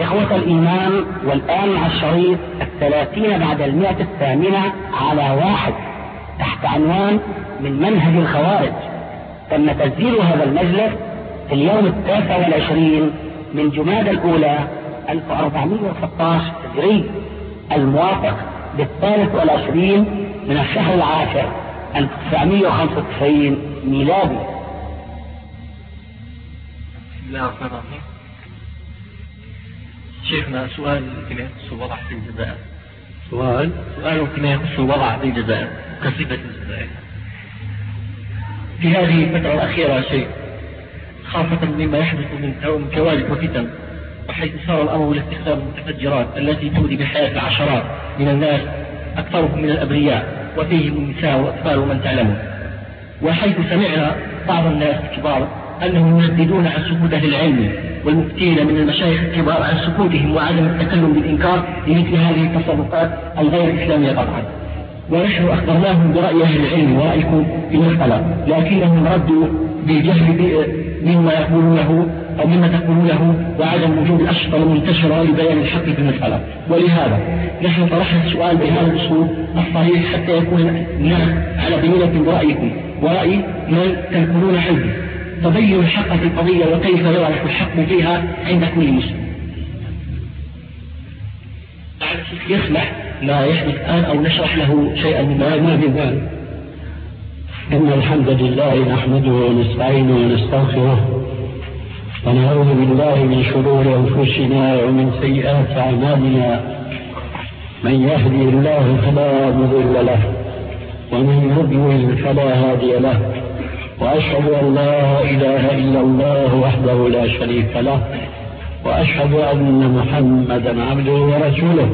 إخوة الإيمان، والآن مع الشريط 30 بعد 108 على 1 تحت عنوان من منهج الخوارج. تم تسجيل هذا المجلس في اليوم 29 من جمادى الأولى 1416 هجري، الموافق 23 من الشهر العاشر 1995 ميلادي. بسم الله الرحمن الرحيم. شيخنا، سؤال كما يخص الوضع في الجزائر. سؤال كما يخص الوضع في الجزائر كصفة الجزائر في هذه الفترة الأخيرة شيء، خاصة مما يحدث من كوارث وفتن، وحيث صار الأمر لاستخدام المتفجرات التي تؤذي بحياة العشرات من الناس، أكثرهم من الأبرياء وفيهم النساء وأطفال ومن تعلمون. وحيث سمعنا بعض الناس الكبار أنهم يرددون عن سكوت أهل العلم والمفتين من المشايخ الكبار عن سكوتهم وعدم التكلم بالإنكار لمثل هذه التصرفات الغير إسلامية طبعا. ونحن أخبرناهم برأي أهل العلم ورأيكم في المسألة، لكنهم ردوا بالجهل مما يقولونه أو مما تقولونه وعدم وجود الأشرطة المنتشرة لبيان الحق في المسألة. ولهذا نحن طرحنا السؤال بهذا الأسلوب الصحيح حتى يكون الناس على بينة برأيكم ورأي من تنقلون عنه، تبين الحق في القضية وكيف يعرف الحق فيها عند كل مسلم. يسمح ما يحدث الآن أو نشرح له شيئا ما في ذلك. إن الحمد لله نحمده ونستعينه ونستغفره ونعوذ بالله من شرور أنفسنا ومن سيئات أعمالنا. من يهدي الله فلا مضل له ومن يضلل فلا هادي له، وأشهد أن لا إله إلا الله وحده لا شريك له، وأشهد أن محمدا عبده ورسوله.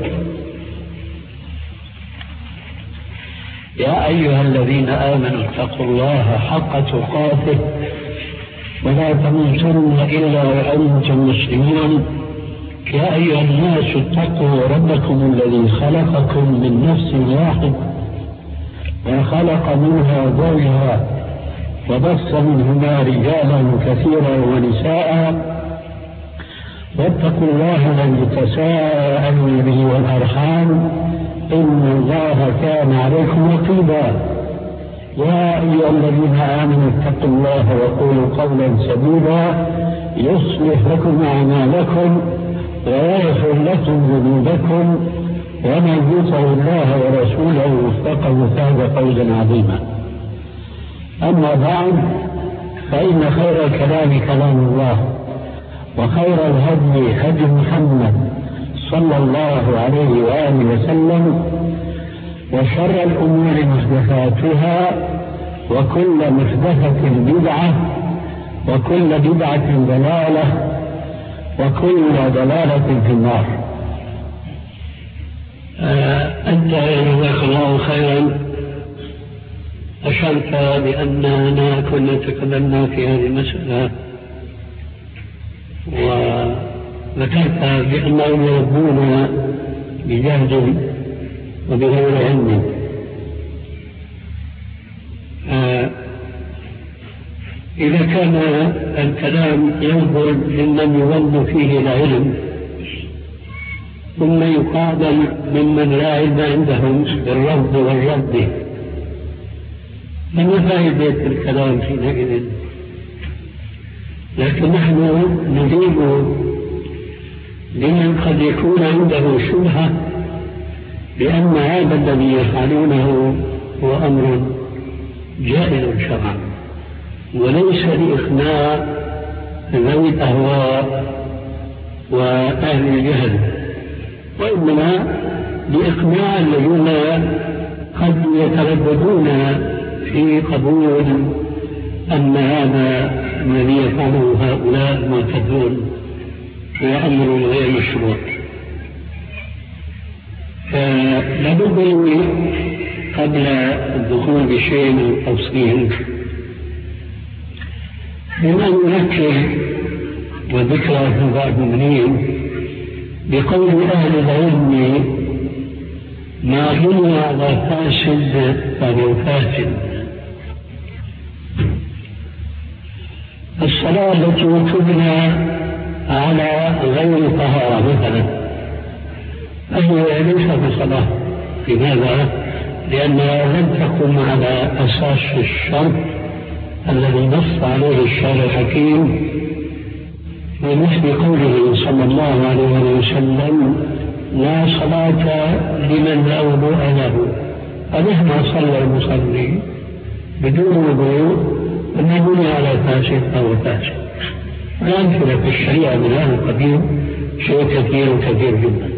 يا أيها الذين آمنوا اتقوا الله حق تقاته ولا تموتن إلا وأنتم مسلمون. يا أيها الناس اتقوا ربكم الذي خلقكم من نفس واحد وخلق منها زوجها وبث منهما رجالا كثيرا ونساء، واتقوا الله الذي تساءلون به والأرحام إن الله كان عليكم رقيبا. يا أيها الذين آمنوا اتقوا الله وقولوا قولا سديدا يصلح لكم أعمالكم ويغفر لكم ذنوبكم، ومن يطع الله ورسوله فقد فاز فوزا عظيما. أما بعد، فإن خير الكلام كلام الله، وخير الهدي هدي محمد صلى الله عليه وآله وسلم، وشر الأمور محدثاتها، وكل محدثة بدعة، وكل بدعة ضلالة، وكل ضلالة في النار. أنت جزاك الله خيرا أشرت بأننا كنا تكلمنا في هذه المسألة، وذكرت بأنهم يربون بجهد وبغير علم. إذا كان الكلام ينظر لمن يظن فيه العلم ثم يقابل ممن لا علم عندهم بالرفض والرد، فما فائدة الكلام حينئذ؟ لكن نحن نجيب لمن قد يكون عنده شبهة بأن هذا الذي يفعلونه هو أمر جائز شرعا، وليس لإقناع ذوي الأهواء وأهل الجهل، وإنما لإقناع الذين قد يترددون في قبول أن هذا الذي يفعله هؤلاء المعتدون هو أمر غير مشروع. فلابد قبل الدخول بشيء من التفصيل من أن نذكر وذكرى في المؤمنين بقول أهل العلم: ما بني على فاسد فهو فاسد. الصلاة التي تبنى على غير طهارة هي ليس بصلاة. لماذا؟ لأنها لم تقم على أساس الشرط الذي نص عليه الشارع الحكيم بمثل قوله صلى الله عليه وسلم: لا صلاة لمن لا وضوء له. فمهما صلى المصلي بدون وضوء أنه بني على فاسد أو فاسد. والأمثلة في الشريعة من هذا القبيل شيء كثير جدا.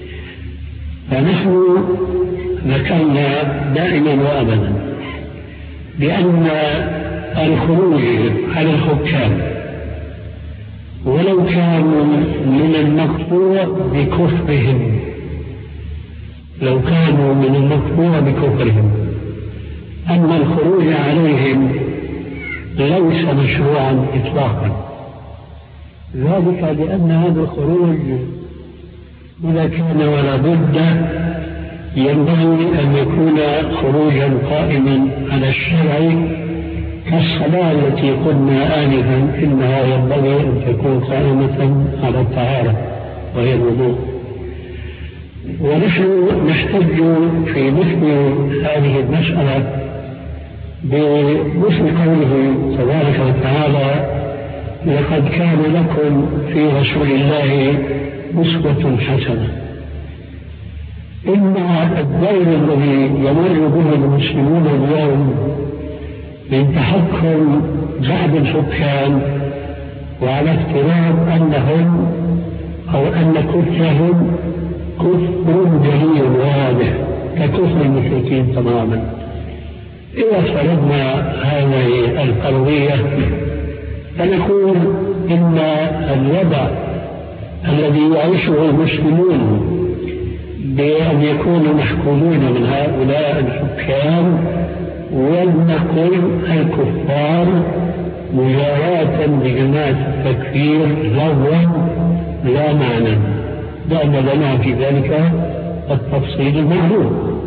فنحن ذكرنا دائما وأبدا بأن الخروج على الحكام ولو كانوا من المقطوع بكفرهم، لو كانوا من المقطوع بكفرهم، أما الخروج عليهم ليس مشروعا إطلاقا. ذلك لأن هذا الخروج إذا كان ولا بد ينبغي أن يكون خروجا قائما على الشرع، كالصلاة التي قلنا آنفا إنها ينبغي أن تكون قائمة على الطهارة وهي الوضوء. ونحن نحتج في مثل هذه المسألة بمثل قوله تبارك وتعالى: لقد كان لكم في رسول الله أسوة حسنة. إن الدور الذي يمر به المسلمون اليوم من تحكم بعض الحكام وعلى افتراض أنهم أو أن كفرهم كفر جلي واضح ككفر المشركين تماما. إذا فرضنا هذه القضية فنقول إن الوضع الذي يعيشه المسلمون بأن يكونوا محكومون من هؤلاء الحكام ولنقل الكفار مجاراة بجماعة التكفير لغوا لا معنى، لأن لنا في ذلك التفصيل المعلوم.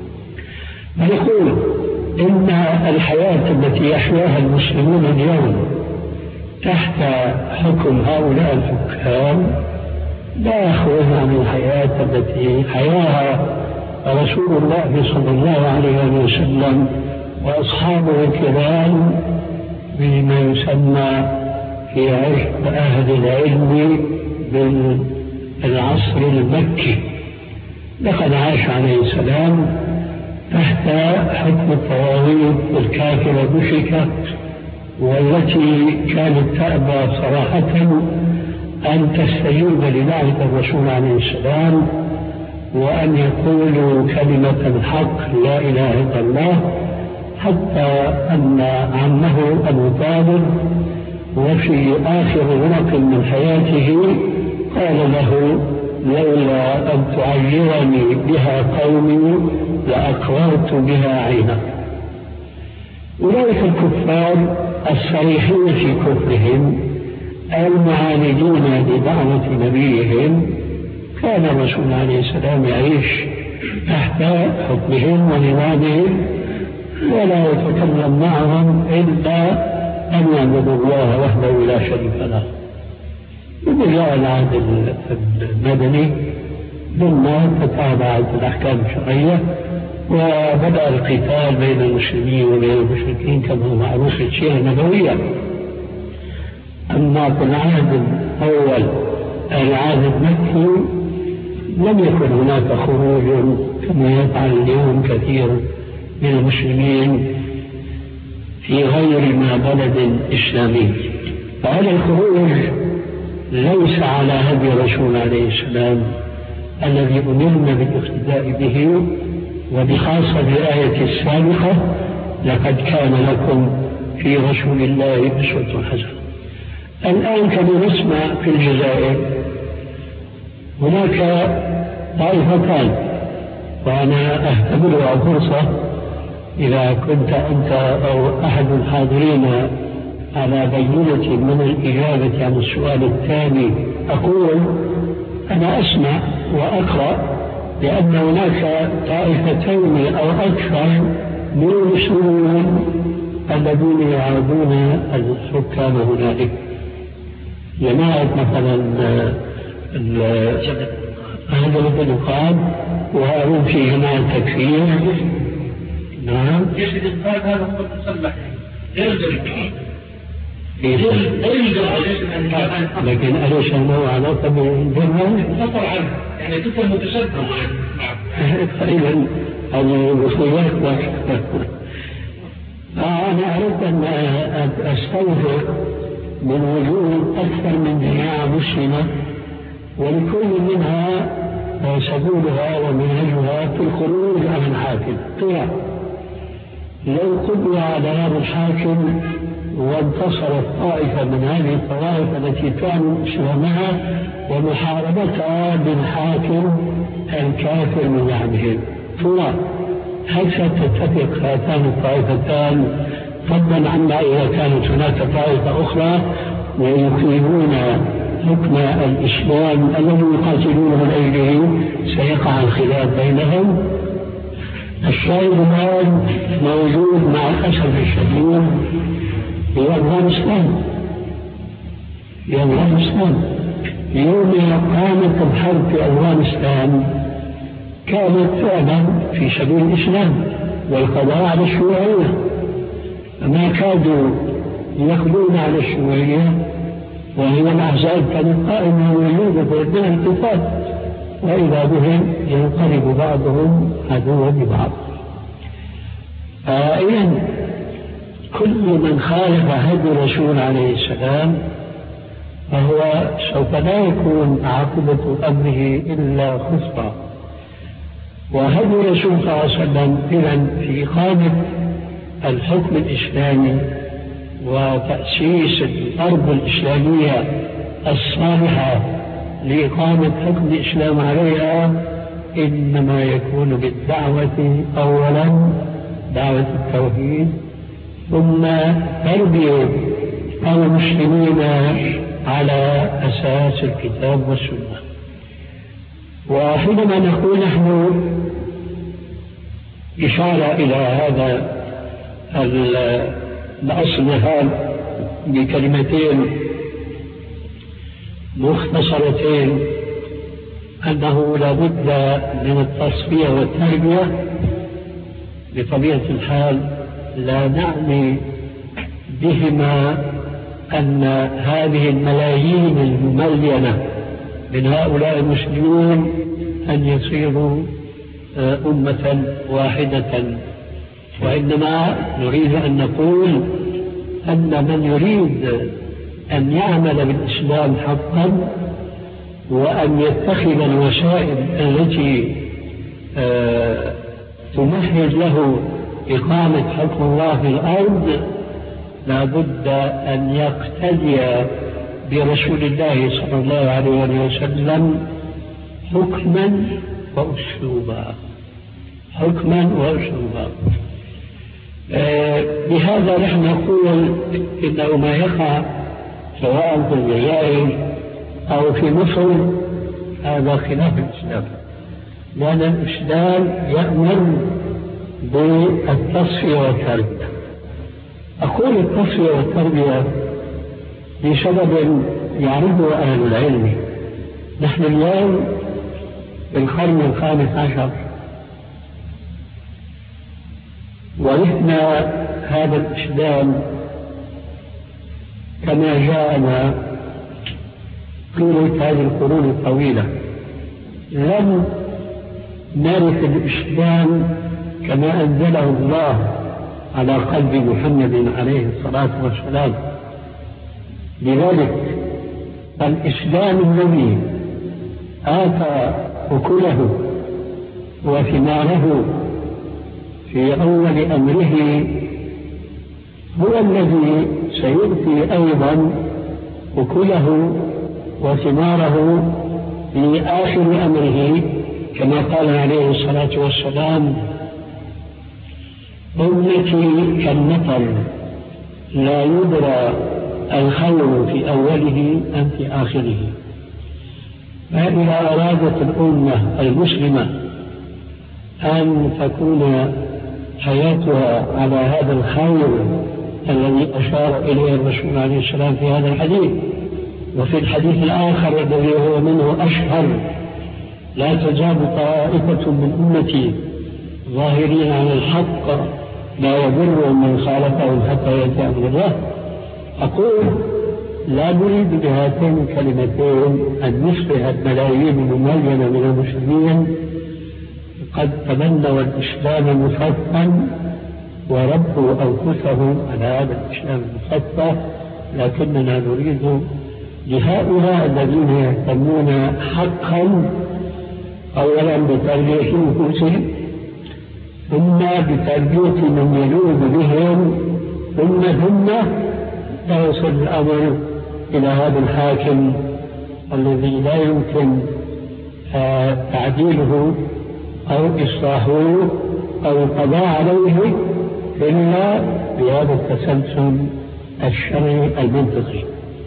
فنقول إن الحياة التي يحياها المسلمون اليوم تحت حكم هؤلاء الحكام لا يخرج عن الحياة التي حياها رسول الله صلى الله عليه وسلم وأصحابه الكرام بما يسمى في عرف أهل العلم بالعصر المكي. لقد عاش عليه السلام تحت حكم الطواغيت الكافرة المشركة، والتي كانت تأبى صراحة أن تستجيب لدعوة الرسول عليه السلام وأن يقولوا كلمة الحق لا إله إلا الله، حتى أن عمه أبو طالب وفي آخر غرق من حياته قال له: لولا أن تعيرني بها قومي لأقررت بها عينك. أولئك الكفار الصريحين في كفرهم المعاندين لدعوة نبيهم كان الرسول عليه السلام يعيش تحت حكمهم ونظامهم ولا يتكلم معهم إلا أن يعبدوا الله وحده لا شريك له. ثم جاء العهد المدني ثم تتابعت الأحكام الشرعية وبدأ القتال بين المسلمين وبين المشركين كما هو معروف في السيرة النبوية. أما في العهد الأول العهد المكي لم يكن هناك خروج كما يفعل اليوم كثير من المسلمين في غير ما بلد إسلامي. فهذا الخروج ليس على هدي الرسول عليه السلام الذي أمرنا بالاقتداء به، وبخاصة بالآية السابقة: لقد كان لكم في رسول الله أسوة حسنة. الآن كما نسمع في الجزائر هناك طائفتان، وأنا أعتبرها فرصة إذا كنت أنت أو أحد الحاضرين على بينة من الإجابة عن السؤال الثاني. أقول أنا أسمع وأقرأ لأن هناك طائفتين أو أكثر من المسلمين الذين يعادون الحكام هنالك. جماعة مثلا هذا مثل يقال وهذا في جماعة التكفير. نعم يجب الإنقاذ هذا هو المسلح يرجع لكن أليس له علاقة بالجنة؟ خطر عنه يعني طفل متشدد. إذا هذه الوصيات. أنا أردت أن أستوفر من وجود أكثر من جماعة مسلمة ولكل منها سبيلها ومنهجها في الخروج عن الحاكم. قيام لو قضي على هذا الحاكم وانتصرت طائفة من هذه الطوائف التي كانوا إسلامها ومحاربتها بالحاكم الكافر من بعدهم، هل ستتفق هاتان الطائفتان فضلا عما إذا كانت هناك طائفة أخرى ويقيمون حكم الإسلام الذي يقاتلونه لأجله سيقع الخلاف بينهم؟ الشاهد الآن موجود مع الأسف الشديد في أفغانستان. يوم قامت الحرب في أفغانستان كانت فعلا في سبيل الإسلام والقضاء على الشيوعية، ما كادوا يخلون على الشيوعية وهي الأحزاب كانت قائمة موجودة بين الاتفاق، وإذا بهم ينقلب بعضهم عدوا لبعض. إذن كل من خالف هدي الرسول عليه السلام فهو سوف لا يكون عاقبة أمره إلا خسرة. وهدي الرسول صلى الله عليه وسلم إذن في إقامة الحكم الإسلامي وتأسيس الأرض الإسلامية الصالحة لإقامة حكم الإسلام عليها إنما يكون بالدعوة أولا دعوة التوحيد ثم تربية المسلمين على أساس الكتاب والسنة. وحينما نقول نحن إشارة إلى هذا الأصل هذا بكلمتين مختصرتين أنه لا بد من التصفية والتربية، بطبيعة الحال لا نعني بهما أن هذه الملايين المملينة من هؤلاء المسلمين أن يصيروا أمة واحدة، وإنما نريد أن نقول أن من يريد أن يعمل بالإسلام حقا وأن يتخذ الوسائل التي تمهد له إقامة حكم الله في الأرض لا بد أن يقتدي برسول الله صلى الله عليه وسلم حكما وأسلوبا. بهذا نحن نقول إنه ما يقع سواء في الجزائر أو في مصر هذا خلاف الإسلام، لأن الإسلام يأمر بالتصفية والتربية. أقول التصفية والتربية لسبب يعرفه أهل العلم. نحن اليوم في القرن 15 ورثنا هذا الإسلام كما جاءنا طيلة هذه القرون الطويلة. لم نرث الإسلام كما أنزله الله على قلب محمد عليه الصلاة والسلام. لذلك الإسلام الذي آتى أكله وثماره في أول أمره هو الذي سيؤتي أيضا أكله وثماره في آخر أمره، كما قال عليه الصلاة والسلام: أمتي كالمطر لا يدرى الخير في أوله أم في آخره. فإذا أرادت الأمة المسلمة أن تكون حياتها على هذا الخير الذي أشار إليه الرسول عليه السلام في هذا الحديث، وفي الحديث الآخر الذي هو منه أشهر لا تزال طائفة من أمتي ظاهرين على الحق لا يضر من خالفهم حتى يأتي أمر الله. أقول لا نريد بهاتين الكلمتين أن نصبح الملايين المميزة من المسلمين قد تبنوا الإسلام مصفا وربوا أنفسهم على هذا الإسلام المصفى، لكننا نريد لهؤلاء الذين يهتمون حقا أولا بتربية نفوسهم، ثم بتربية من يلوذ بهم، ثم يوصل الأمر إلى هذا الحاكم الذي لا يمكن تعديله أو إصلاحه أو القضاء عليه إلا بهذا التسلسل الشرعي المنطقي.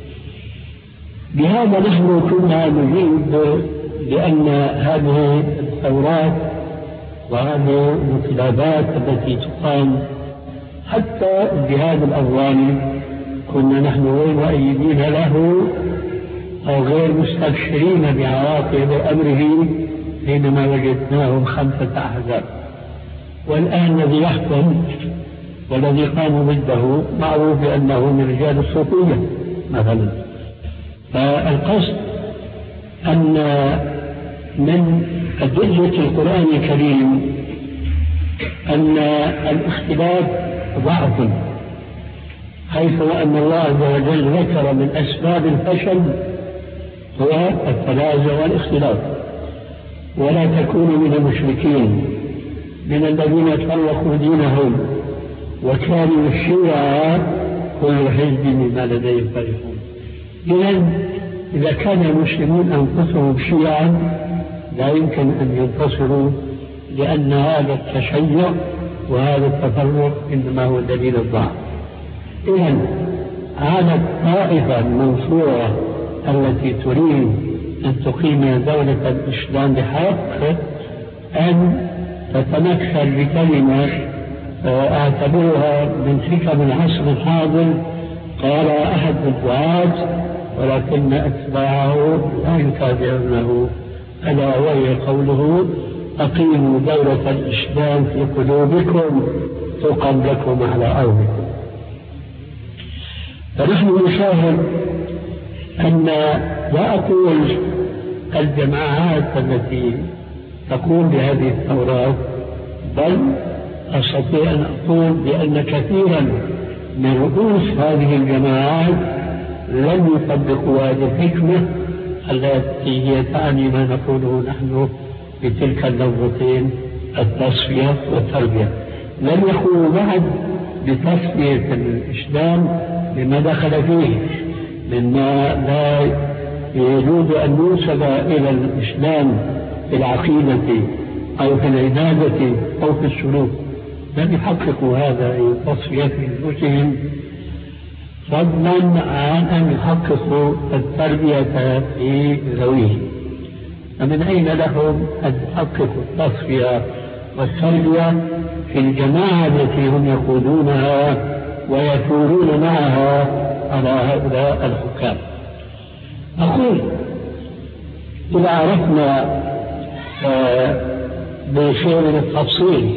بهذا نحن كنا نريد لأن هذه الثورات وهذه الانقلابات التي تقام حتى الجهاد الأفغاني كنا نحن غير مؤيدين له أو غير مستبشرين بعواقب أمره حينما وجدناهم 5 أحزاب، والآن الذي يحكم والذي قاموا ضده معروف بأنه من رجال الصوفية مثلا. فالقصد أن من أدلة القرآن الكريم أن الاختلاف ضعف، حيث أن الله عز وجل ذكر من أسباب الفشل هو التنازع والاختلاف. ولا تكونوا من المشركين من الذين فرقوا دينهم وكانوا الشيعة كل حزب بما لديهم فرحون. إذا كان المسلمون أنفسهم شيعا لا يمكن أن ينتصروا، لأن هذا التشيع وهذا التفرق إنما هو دليل الضعف. إذن هذا الطائفة المنصورة التي تريد أن تقيم دولة الإسلام بحق أن تتمثل بكلمة أعتبرها من حكم العصر الحاضر قال أحد الدعاة ولكن أتباعه لا يتابعونه، ألا وهي قوله أقيموا دولة الإسلام في قلوبكم تقم لكم على أرضكم. فنحن نشاهد أن لا أقول الجماعات التي تقوم بهذه الثورات، بل أستطيع أن أقول بأن كثيرا من رؤوس هذه الجماعات لم يطبقوا هذه الحكمة التي هي تعني ما نقوله نحن بتلك اللفظتين التصفية والتربية. لم يقوموا بعد بتصفية الإسلام مما دخل فيه مما لا يجوز أن ينسب إلى الإسلام في العقيدة أو في العبادة أو في السلوك. لم يحققوا هذا التصفية في أنفسهم، فضلا عن أن يحققوا التربية في ذويهم. فمن أين لهم أن يحققوا التصفية والتربية في الجماعة التي هم يقودونها ويثورون معها على هؤلاء الحكام؟ أقول إذا عرفنا بشيء من التفصيل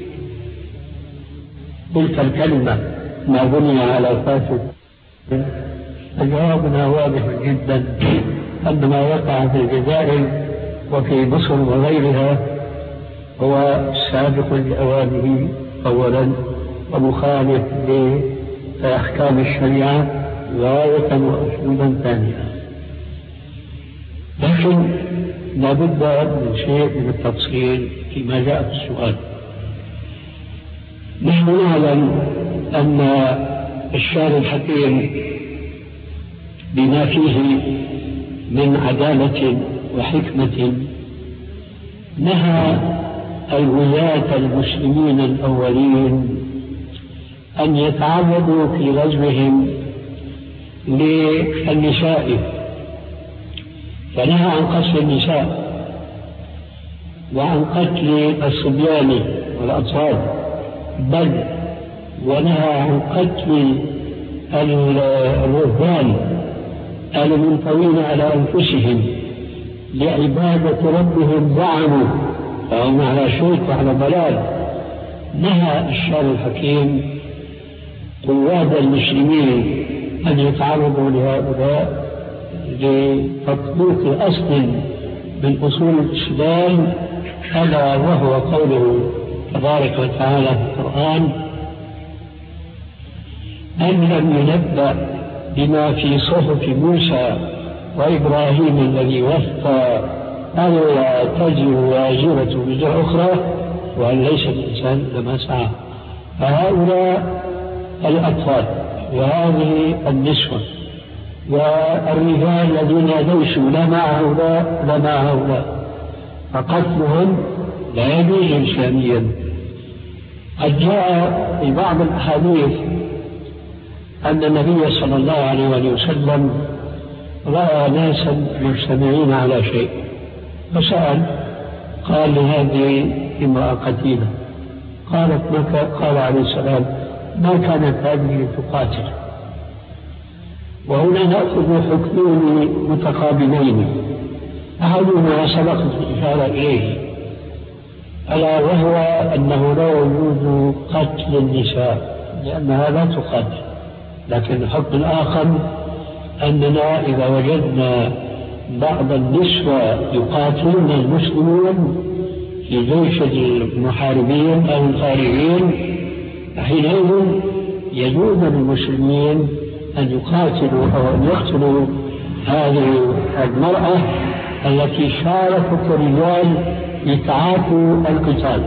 تلك الكلمة ما بني على فاسد، جوابنا واضح جدا أن ما وقع في الجزائر وفي مصر وغيرها هو سابق لأوانه أولا ومخالف لأحكام الشريعة غاية وأسلوبا ثانيا. لكن لابد من شيء من التفصيل فيما جاء في السؤال. نحن نعلم أن الشارع الحكيم بما فيه من عدالة وحكمة نهى الولاة المسلمين الأولين أن يتعرضوا في غزوهم للنساء، فنهى عن قتل النساء وعن قتل الصبيان والأطفال، بل ونهى عن قتل الرهبان المنطوين على أنفسهم لعبادة ربهم زعموا فهم على شرك وعلى ضلال. نهى الشرع الحكيم قواد المسلمين أن يتعرضوا لهؤلاء لتطبيق أصل من أصول الإسلام، ألا وهو قوله تبارك وتعالى في القرآن: أم لم ينبأ بما في صحف موسى وإبراهيم الذي وفى ألا تزر وازرة وزر أخرى وأن ليس الإنسان لما سعى. فهؤلاء الأطفال وهذه النسوة والرجال الذين ليسوا لا مع هؤلاء لا مع هؤلاء فقتلهم لا يجوز إسلاميا. قد جاء في بعض الأحاديث أن النبي صلى الله عليه وسلم رأى ناسا مجتمعين على شيء فسأل، قال لهذه امرأة قتيلة، قالت قال عليه السلام: ما كانت هذه لتقاتل. وهنا نأخذ حكمين متقابلين، أحدهما سبقت الإشارة إليه، ألا وهو أنه لا يجوز قتل النساء لأنها لا تقاتل، لكن الحكم الآخر أننا إذا وجدنا بعض النسوة يقاتلون المسلمين في جيش المحاربين أو الخارجين، حينئذ يجوز للمسلمين أن يقاتلوا أو أن يقتلوا هذه المرأة التي شاركت الرجال يتعاطوا القتال.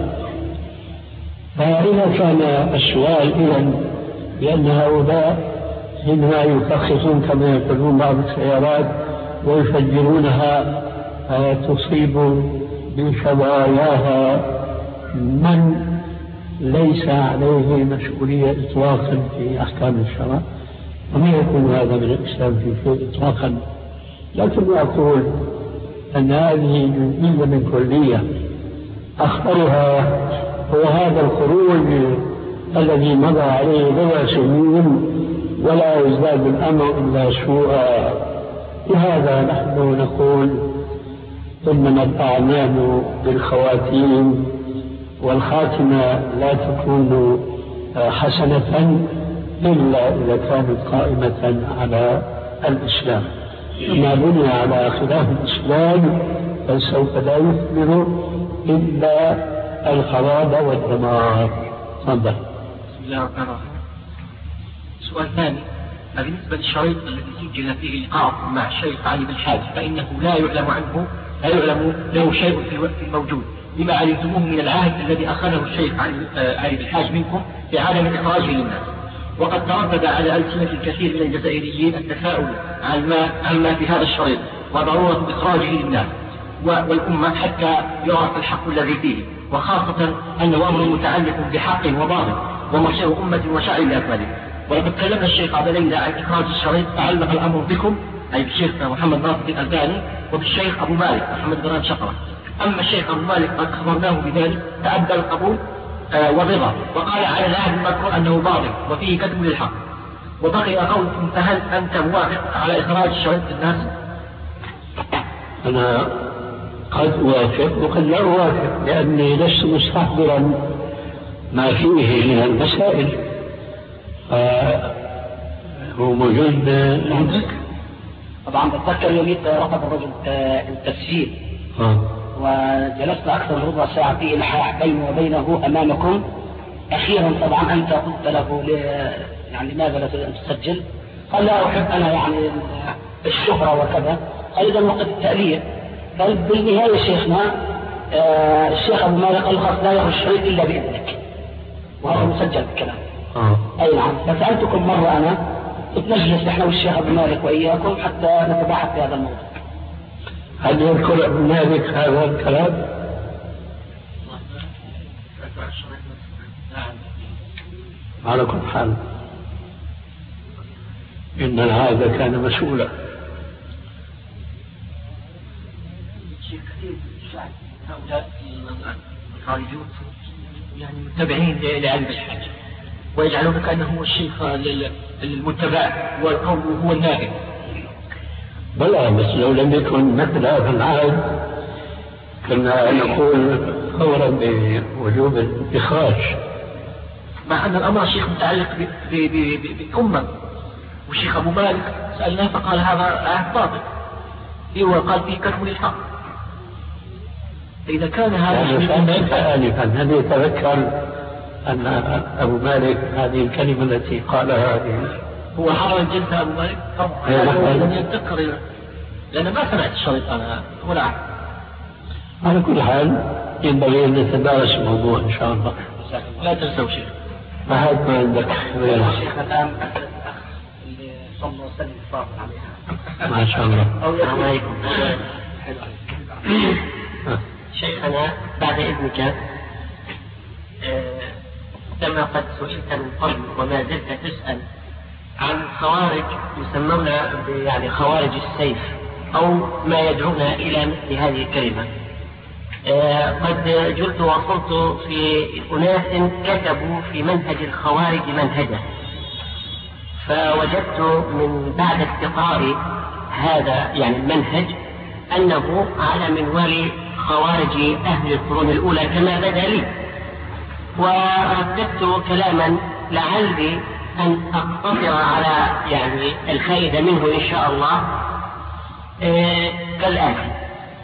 فإذا كان السؤال إذن بأن هؤلاء إنما يفخخون كما يقولون بعض السيارات ويفجرونها تصيب بشظاياها من ليس عليه مسؤولية إطلاقا في أحكام الشرع، وما يكون هذا من الإسلام في شيء إطلاقا. لكن أقول أن هذه جزئية من كلية أخطرها هو هذا الخروج الذي مضى عليه بضع سنين ولا يزداد الأمر إلا سوءا. لهذا نحن نقول إنما الأعمال بالخواتيم، والخاتمة لا تكون حسنة إلا إذا كانت قائمة على الإسلام. ما بني على خلاف الإسلام فسوف لا يثمر إلا الخراب والدمار. تفضل. بسم الله الرحمن الرحيم. سؤال ثاني: بالنسبة للشريط الذي سجل فيه لقاء مع الشيخ علي بالحاج فإنه لا يعلم له شيء في الوقت الموجود، لما علمتموه من العهد الذي أخذه الشيخ علي بالحاج منكم في عدم إخراجه للناس، وقد تردد على ألسنة الكثير من الجزائريين التساؤل عما في هذا الشريط وضرورة إخراجه للناس والأمة حتى يعرف الحق الذي فيه، وخاصة أنه أمر متعلق بحق وباطل ومصير أمة وشعب لأكمله. ولقد كلمنا الشيخ عبد الليل عن إخراج الشريط، تعلق الأمر بكم أي بالشيخ محمد ناصر الألباني وبالشيخ أبو مالك محمد بن شقرة. أما الشيخ أبو مالك قد خبرناه بذلك تأبى القبول والرضا، وقال على العهد المذكور أنه باطل وفيه كتم للحق. وبقي قولكم: فهل أنت موافق على إخراج الشريط للناس؟ أنا قد أوافق وقد لا أوافق، لأني لست مستحضرا ما فيه من المسائل. هو موجود عندك؟ طبعا بتذكر يوميت رفض الرجل التسجيل وجلسنا أكثر من ربع ساعة في إلحاح بيني وبينه أمامكم. أخيرا طبعا أنت قلت له يعني لماذا لا تسجل؟ قال: لا أحب أنا يعني الشهرة وكذا. قال: إذا وقت التألية. قال: بالنهاية شيخنا الشيخ أبو مالك قال: خلاص لا يخرج الشريط إلا بإذنك، وهذا مسجل بالكلام. أي نعم. فسألتكم مرة أنا نجلس نحن والشيخ أبو مالك وإياكم حتى نتباحث في هذا الموضوع. هل يذكر أبو مالك هذا الكلام؟ على كل حال إن هذا كان مسؤولا. هؤلاء الخارجون يعني متبعين لعلم الحاج ويجعلون كأنه هو الشيخ المتبع والقول هو النابع. بلى، بس لو لم يكن مثل هذا العهد كنا نقول فورا بوجوب الإخراج. مع أن الأمر شيخ متعلق بالأمة، والشيخ أبو مالك سألناه فقال هذا عهد باطل، هو قال فيه كتم للحق. إذا كان هذا آنفا هل يتذكر أن أبو مالك هذه الكلمة التي قالها هذه هو حرر الجلسة أبو مالك؟ طبعا لم يتذكر، لأن ما سمعت الشريط أنا ولا أعرف. على كل حال ينبغي أن نتدارس الموضوع إن شاء الله. لا تنسوا شيخ. ما عندك شيخ الآن اللي صلى الله عليه وسلم صار عليها ما شاء الله. السلام عليكم. شيخنا بعد إذنك، كما قد سئلت من قبل وما زلت تسأل عن خوارج يسمون يعني خوارج السيف أو ما يدعون إلى مثل هذه الكلمة. قد جلت وصلت في أناس كتبوا في منهج الخوارج منهجا، فوجدت من بعد استقرار هذا يعني المنهج أنه على منوال خوارج أهل القرون الأولى كما بدا لي، ورددت كلاما لعلي أن أقتصر على يعني الفائدة منه إن شاء الله كالآتي: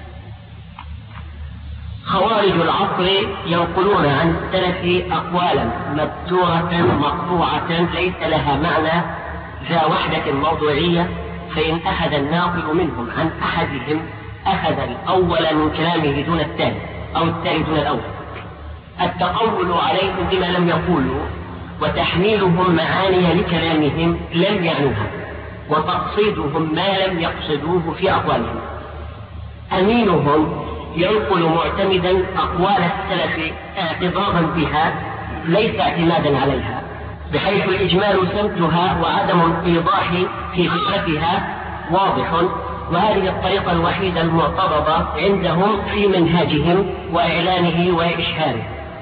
خوارج العصر ينقلون عن السلف أقوالا مبتورة مقطوعة ليس لها معنى ذا وحدة موضوعية، فإن أخذ الناقل منهم عن أحدهم أخذ الأول من كلامه دون الثاني أو الثاني دون الأول. التقول عليهم بما لم يقولوا وتحميلهم معاني لكلامهم لم يعنوها، وتقصيدهم ما لم يقصدوه في أقوالهم. أمينهم ينقل معتمدا أقوال السلف اعتبارا بها ليس اعتمادا عليها، بحيث الإجمال سمتها وعدم الإيضاح في فكرتها واضح، وهذه الطريقة الوحيدة المعترضة عندهم في منهاجهم وإعلانه وإشهاره.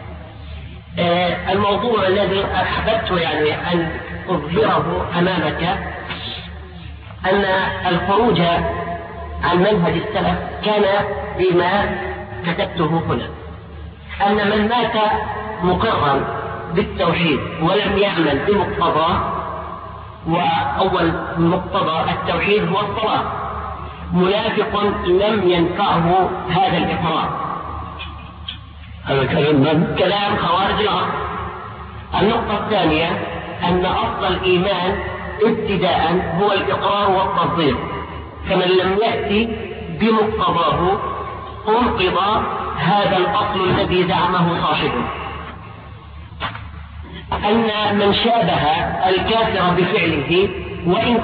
الموضوع الذي أحببت يعني أن أظهره أمامك أن الخروج عن منهج السلف كان بما كتبته هنا، أن من مات مقرا بالتوحيد ولم يعمل بمقتضاه، وأول مقتضى التوحيد هو الصلاة، منافق لم ينفعه هذا الإقرار. هذا كلام خوارج العصر. النقطة الثانية أن أصل الإيمان ابتداء هو الإقرار والتصديق، فمن لم يأتي بمقتضاه انقض هذا الأصل الذي زعمه صاحبه. أن من شابه الكافر بفعله وإن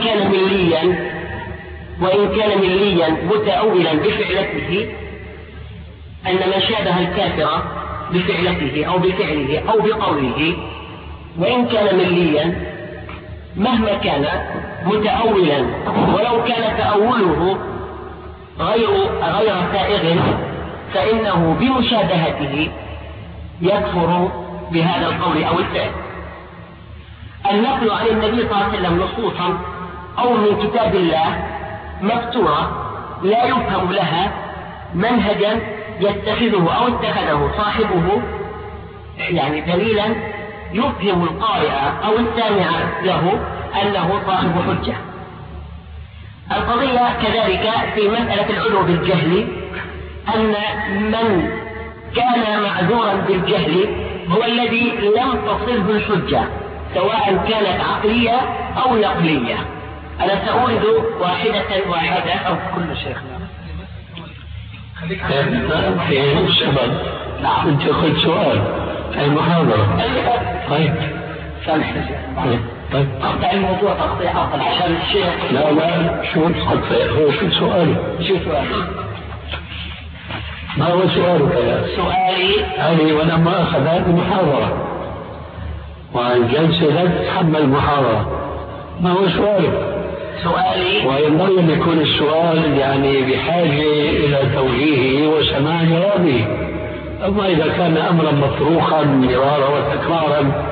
كان مليا متأولا بفعلته، أن من شابه الكافر بفعلته أو بفعله أو بقوله وإن كان مليا مهما كان متأولا ولو كان تأوله غير سائغ، فإنه بمشابهته يكفر بهذا القول أو الفعل. النقل عن النبي صلى الله عليه وسلم نصوصا أو من كتاب الله مفتورة لا يفهم لها منهجا يتخذه أو اتخذه صاحبه يعني دليلا يفهم القارئ أو السامع له أنه صاحب حجة. القضية كذلك في مسألة العلو بالجهل، أن من كان معذورا بالجهل هو الذي لم تصله الحجة سواء كانت عقلية أو نقلية. أنا سأورد واحدة أو كل شيخنا. في السبب أنت قلت سؤال أي محاضرة. طيب سامحني. طيب أقطع الموضوع تقطيع أفضل عشان الشيخ. لا شو تقطع؟ هو شو سؤاله؟ ما هو سؤالك يا سؤالي علي؟ وأنا ما أخذ هذه محاضرة والجلسة لا تتحمل محاضرة. ما هو سؤالك؟ سؤالي وينبغي أن يكون السؤال يعني بحاجة إلى توجيهه وسماع جوابه. أما إذا كان أمرا مطروحا مرارا وتكرارا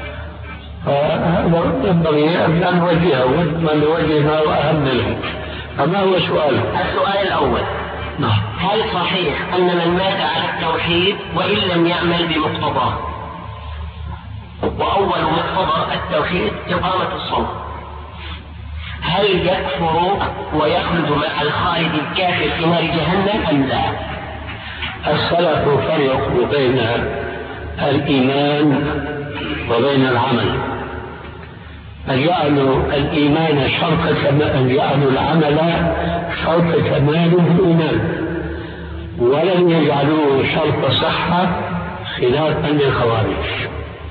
فهذا ينبغي أن نوجهه ونوجه ما هو أهم منه. فما هو سؤال؟ السؤال الأول: هل صحيح أن من مات على التوحيد وإن لم يعمل بمقتضاه، وأول مقتضى التوحيد إقامة الصلاة، هل يكفر ويخلد مع الخالد الكافر في نار جهنم أم لا؟ السلف فرقوا بين الإيمان وبين العمل، جعلوا الإيمان جعلوا العمل شرط كمال الإيمان، ولم يجعلوه شرط صحة خلافا للخوارج.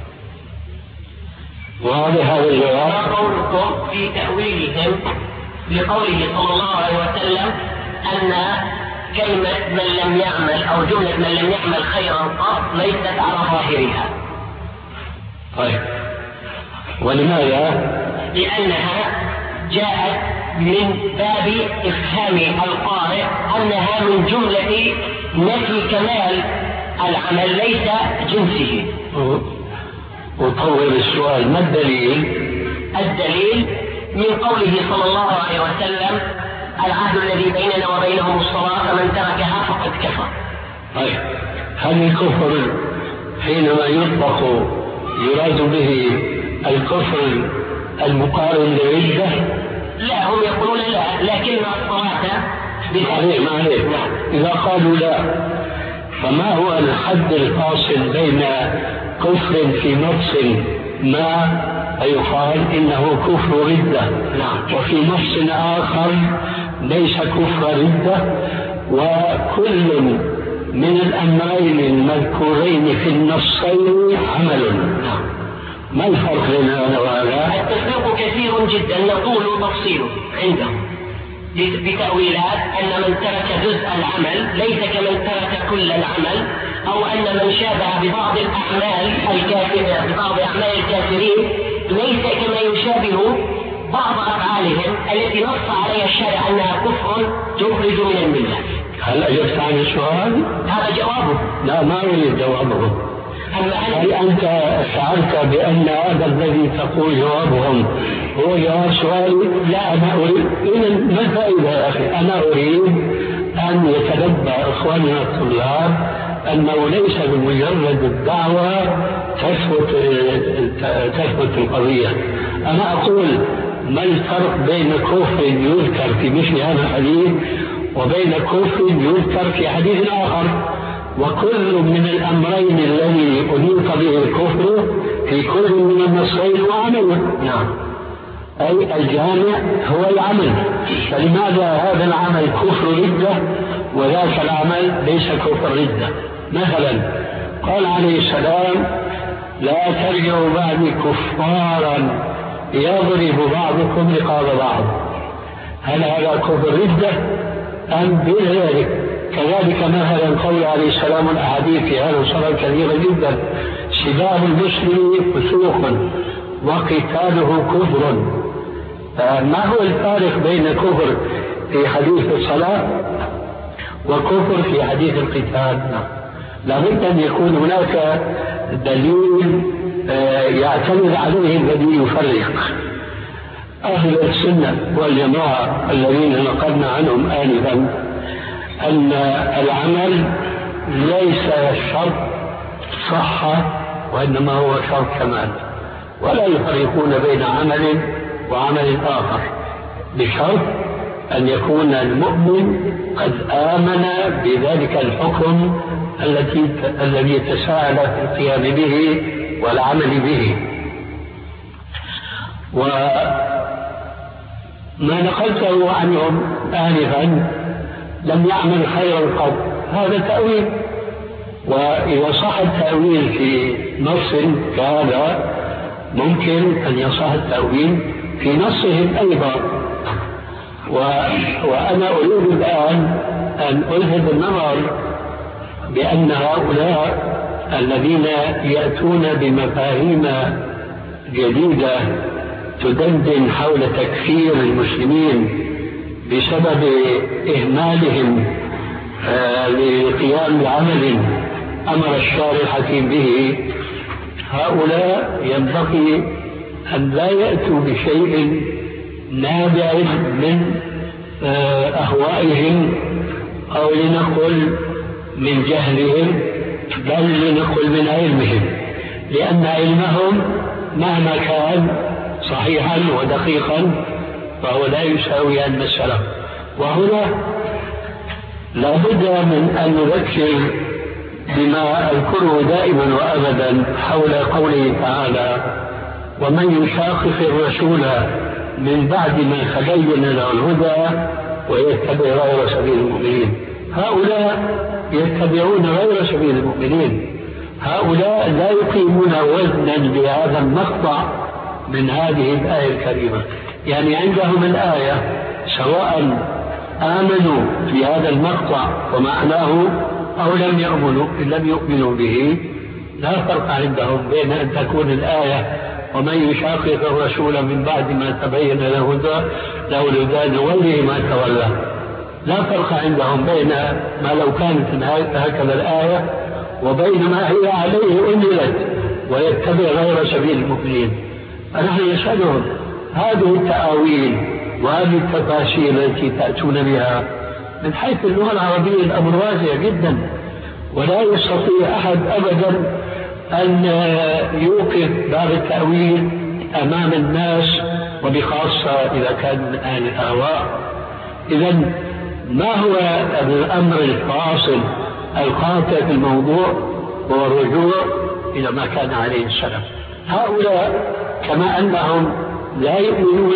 واضح هذا الجواب؟ ما قولكم في تأويلهم لقوله صلى الله عليه وسلم أن كلمة من لم يعمل أو جملة من لم يعمل خيرا قط ليست على ظاهرها؟ طيب، ولماذا؟ لأنها جاءت من باب إفهام القارئ أنها من جملة نفي كمال العمل ليس جنسه. وطور السؤال: ما الدليل؟ الدليل من قوله صلى الله عليه وسلم: العهد الذي بيننا وبينهم الصلاة فمن تركها فقد كفر. طيب، هل الكفر حينما يطلق يراد به الكفر المقارن للردة؟ لا، هم يقولون لا، لكن الصلاة عليه. إذا قالوا لا، فما هو الحد الفاصل بين كفر في نص ما فيقال إنه كفر ردة، وفي نص آخر ليس كفر ردة، وكل من الأمرين المذكورين في النصين عمل؟ ما الفرق بين هذا وهذا؟ التفريق كثير جدا يطول تفصيله عندهم بتأويلات أن من ترك جزء العمل ليس كمن ترك كل العمل، أو أن من شابه ببعض الأعمال الكافرين ببعض أعمال الكافرين ليس كما يشابه بعض أفعالهم التي نص عليها الشرع أنها كفر تخرج من الملة. هل أجبت عن السؤال؟ هذا جوابه. لا، ما أريد جوابه. هل أنت شعرت بأن هذا الذي تقول جوابهم هو جواب سؤالي؟ لا، أنا أريد. إذن ما الفائدة يا أخي؟ أنا أريد أن يتنبه إخواننا الطلاب أنه ليس بمجرد الدعوة تثبت القضية. أنا أقول: ما الفرق بين كفر يذكر في مثل هذا الحديث وبين كفر يذكر في حديث آخر؟ وكل من الأمرين الذي أنيط به الكفر في كل من النصين وعمل. أي الجامع هو العمل. فلماذا هذا العمل كفر ردة وذاك العمل ليس كفر ردة؟ مثلا قال عليه السلام: لا ترجعوا بعد كفارا يضرب بعضكم رقاب بعض. هل هذا كفر ردة أم بذلك؟ كذلك مثلا قول عليه السلام الأحاديث في هذا الصلاة كثيرة جدا: سباب المسلم فسوق وقتاله كفر. ما هو الفارق بين كفر في حديث الصلاة وكفر في حديث القتال؟ لابد أن يكون هناك دليل يعتمد عليه الذي يفرق. أهل السنة والجماعة الذين نقلنا عنهم آنفا أن العمل ليس شرط صحة وإنما هو شرط كمال، ولا يفرقون بين عمل وعمل آخر، بشرط أن يكون المؤمن قد آمن بذلك الحكم الذي تساءل في القيام به والعمل به. وما نقلته عنهم آنفا: لم يعمل خيرا قط، هذا تأويل. وإذا صح التأويل في نص كهذا ممكن أن يصح التأويل في نصهم أيضا. وأنا أريد الآن أن ألهب النظر بأن هؤلاء الذين يأتون بمفاهيم جديدة تدندن حول تكفير المسلمين بسبب إهمالهم لقيام بعمل أمر الشارع الحكيم به، هؤلاء ينبغي أن لا يأتوا بشيء نابع من أهوائهم أو لنقل من جهلهم، بل لنقل من علمهم، لأن علمهم مهما كان صحيحا ودقيقا فهو لا يساوي علم السلف. وهنا لا بد من أن نذكر بما أذكره دائما وأبدا حول قوله تعالى: ومن يشاقق الرسول من بعد ما تبين له الهدى ويتبع غير سبيل المؤمنين. هؤلاء يتبعون غير سبيل المؤمنين، هؤلاء لا يقيمون وزنا بهذا المقطع من هذه الآية الكريمة. يعني عندهم الآية سواء آمنوا في هذا المقطع ومعناه أو لم يؤمنوا به، لا فرق عندهم بين أن تكون الآية ومن يشاقق الرسول من بعد ما تبين له الهدى نوله ما تولى. لا فرق عندهم بين ما لو كانت هكذا الآية وبين ما هي عليه أنزلت ويتبع غير سبيل المؤمنين. فنحن نسألهم هذه التأويل وهذه التفاسير التي تأتون بها من حيث اللغة العربية الأمر واسع جدا، ولا يستطيع أحد أبدا أن يوقف باب التأويل أمام الناس، وبخاصة إذا كان من أهل الأهواء. إذن ما هو الأمر الفاصل القاطع في الموضوع؟ هو الرجوع إلى ما كان عليه السلف. هؤلاء كما أنهم لا يؤمنون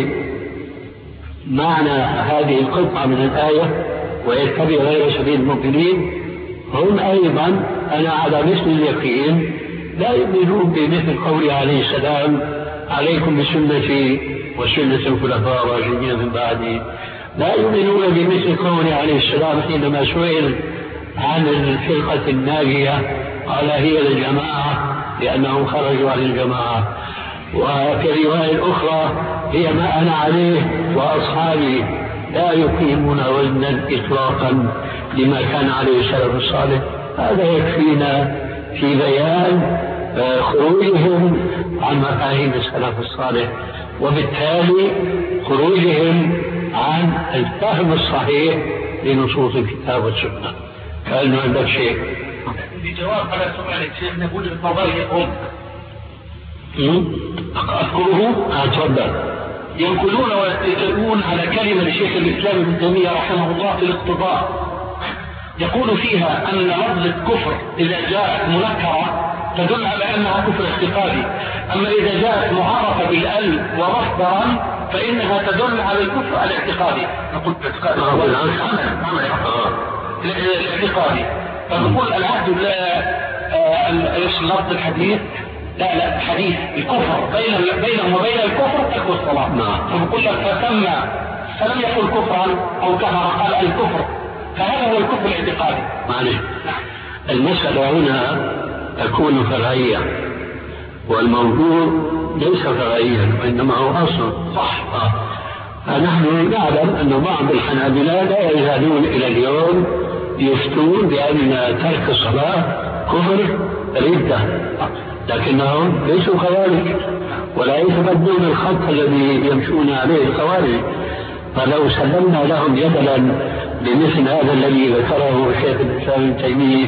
بمعنى هذه القطعة من الآية ويتبع غير سبيل المؤمنين، هم أيضا أنا على مثل اليقين لا يؤمنون بمثل قوله عليه السلام: عليكم بسنتي وسنة الخلفاء الراشدين من بعدي. لا يؤمنون بمثل قوله عليه السلام حينما سئل عن الفرقة الناجية قال: هي الجماعة، لأنهم خرجوا عن الجماعة. وفي الرواية الأخرى: هي ما أنا عليه وأصحابي. لا يقيمون وزنا إطلاقا لما كان عليه السلف الصالح. هذا يكفينا في بيان خروجهم عن مفاهيم السلف الصالح، وبالتالي خروجهم عن الفهم الصحيح لنصوص الكتاب والسنة. كأنه عندك شيء بجواب على سؤالك شيخ نقول الفضائل أذكره أتفضل. ينقلون ويتكلمون على كلمة لشيخ الإسلام ابن تيمية رحمه الله في الاقتضاء، يقول فيها أن لفظ الكفر إذا جاءت منكرة تدل على أنها كفر اعتقادي، أما إذا جاءت معرفة بالأل ومصدرا فإنها تدل على الكفر الاعتقادي. نقول الاعتقادي، فنقول العهد لفظ الحديث لا حديث الكفر بينهم وبين الكفر تكفر الصلاة. فنقول لك فلم يقل كفرا أو كفر، قال الكفر، فهذا هو الكفر الاعتقادي. معلش المسألة هنا تكون فرعية، والموضوع ليس فرعيا وإنما هو أصل. صح. فنحن نعلم أن بعض الحنابلة لا يزالون إلى اليوم يفتون بأن ترك الصلاة كفر ردة، لكنهم ليسوا خوارج ولا يتبدون الخط الذي يمشون عليه الخوارج. فلو سلمنا لهم جدلا بمثل هذا الذي ذكره الشيخ الإسلام ابن تيمية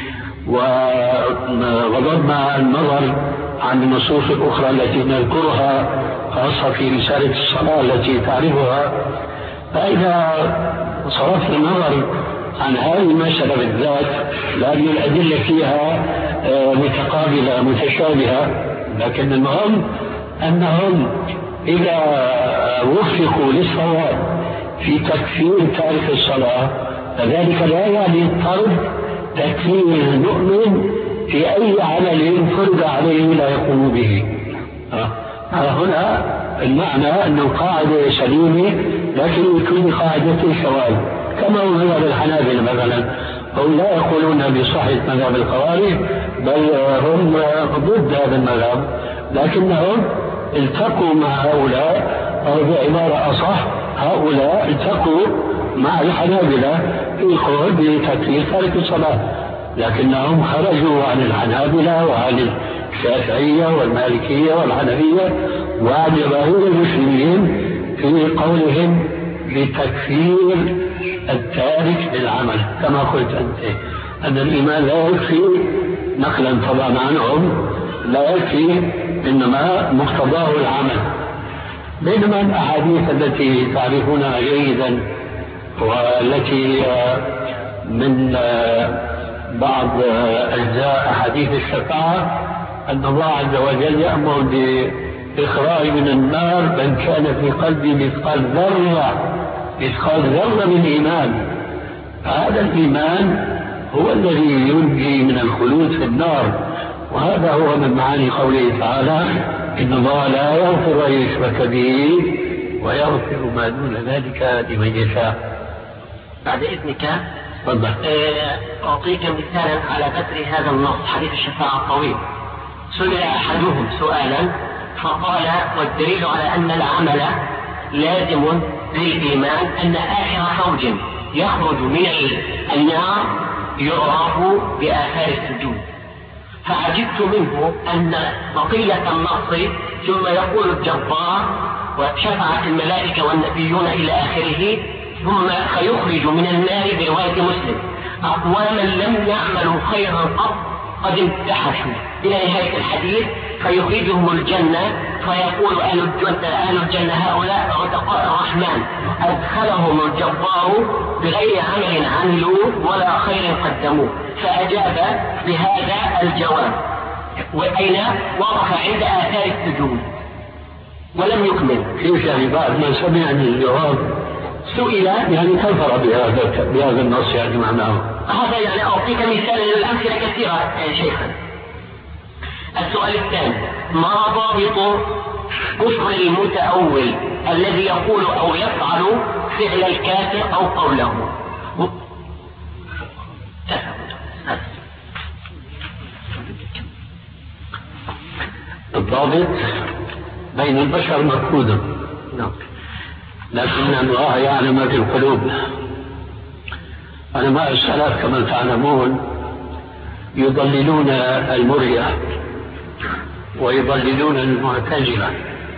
وغضبنا النظر عن النصوص الأخرى التي نذكرها خاصة في رسالة الصلاة التي تعرفها، فإذا صرفنا النظر عن هذه المسألة بالذات لأن الأدلة فيها متقابلة متشابهة، لكن المهم أنهم إذا وفقوا للصواب في تكفير تارك الصلاة فذلك لا يعني الطرد تكفير المؤمن في أي عمل فرض عليه لا يقوم به. هنا المعنى أنه قاعدة سليمة لكن يكون قاعدة شواذ، كما هو مذهب الحنابلة مثلا، هم لا يقولون بصحة مذهب الخوارج بل هم ضد هذا المذهب، لكنهم التقوا مع هؤلاء، أو بعبارة أصح هؤلاء التقوا مع الحنابلة في القول بتكفير تارك الصلاة، لكنهم خرجوا عن الحنابلة وعن الشافعية والمالكية والحنفية وعن جماهير المسلمين في قولهم بتكفير التارك للعمل، كما قلت أنت أن الإيمان لا يكفي نقلا طبعا عنهم، لا يكفي إنما مقتضاه العمل. بينما الأحاديث التي تعرفونها جيدا والتي من بعض أجزاء أحاديث الشفاعة أن الله عز وجل يأمر بإخراج من النار من كان في قلبه مثقال ذرة من إيمان. هذا الإيمان هو الذي ينجي من الخلود في النار، وهذا هو من معاني قوله تعالى إن الله لا يغفر أن يشرك به ويغفر ما دون ذلك لمن يشاء. بعد إذنك أعطيك مثالا على قدر هذا النص حديث الشفاعة الطويل. سئل أحدهم سؤالا فقال والدليل على أن العمل لازم للإيمان أن آخر فوج يخرج من النار يعرف بآثار السجود، فعجبت منه أن بقية النص ثم يقول الجبار وشفعت الملائكة والنبيون إلى آخره ثم فيخرج من النار برواية مسلم أقواما لم يعملوا خيرا قد امتحشوا إلى نهاية الحديث فيخرجهم الجنة فيقول أهل الجنة هؤلاء عتقاء الرحمن أدخلهم الجبار بغير عمل عملوا ولا خير قدموه. فأجاب بهذا الجواب وأين وقف عند آثار السجود ولم يكمل. كيف يعني بعد ما سمع الجواب سئل يعني كفر بهذا النص يعني معناه هذا؟ يعني أعطيك مثال من الأمثلة كثيرة شيخا. السؤال الثاني ما ضابط كفر المتأول الذي يقول أو يفعل فعل الكافر أو قوله؟ الضابط بين البشر مفقود، لكن الله يعلم ما في القلوب. علماء السلف كما تعلمون يضللون المرية ويضللون المعتزلة،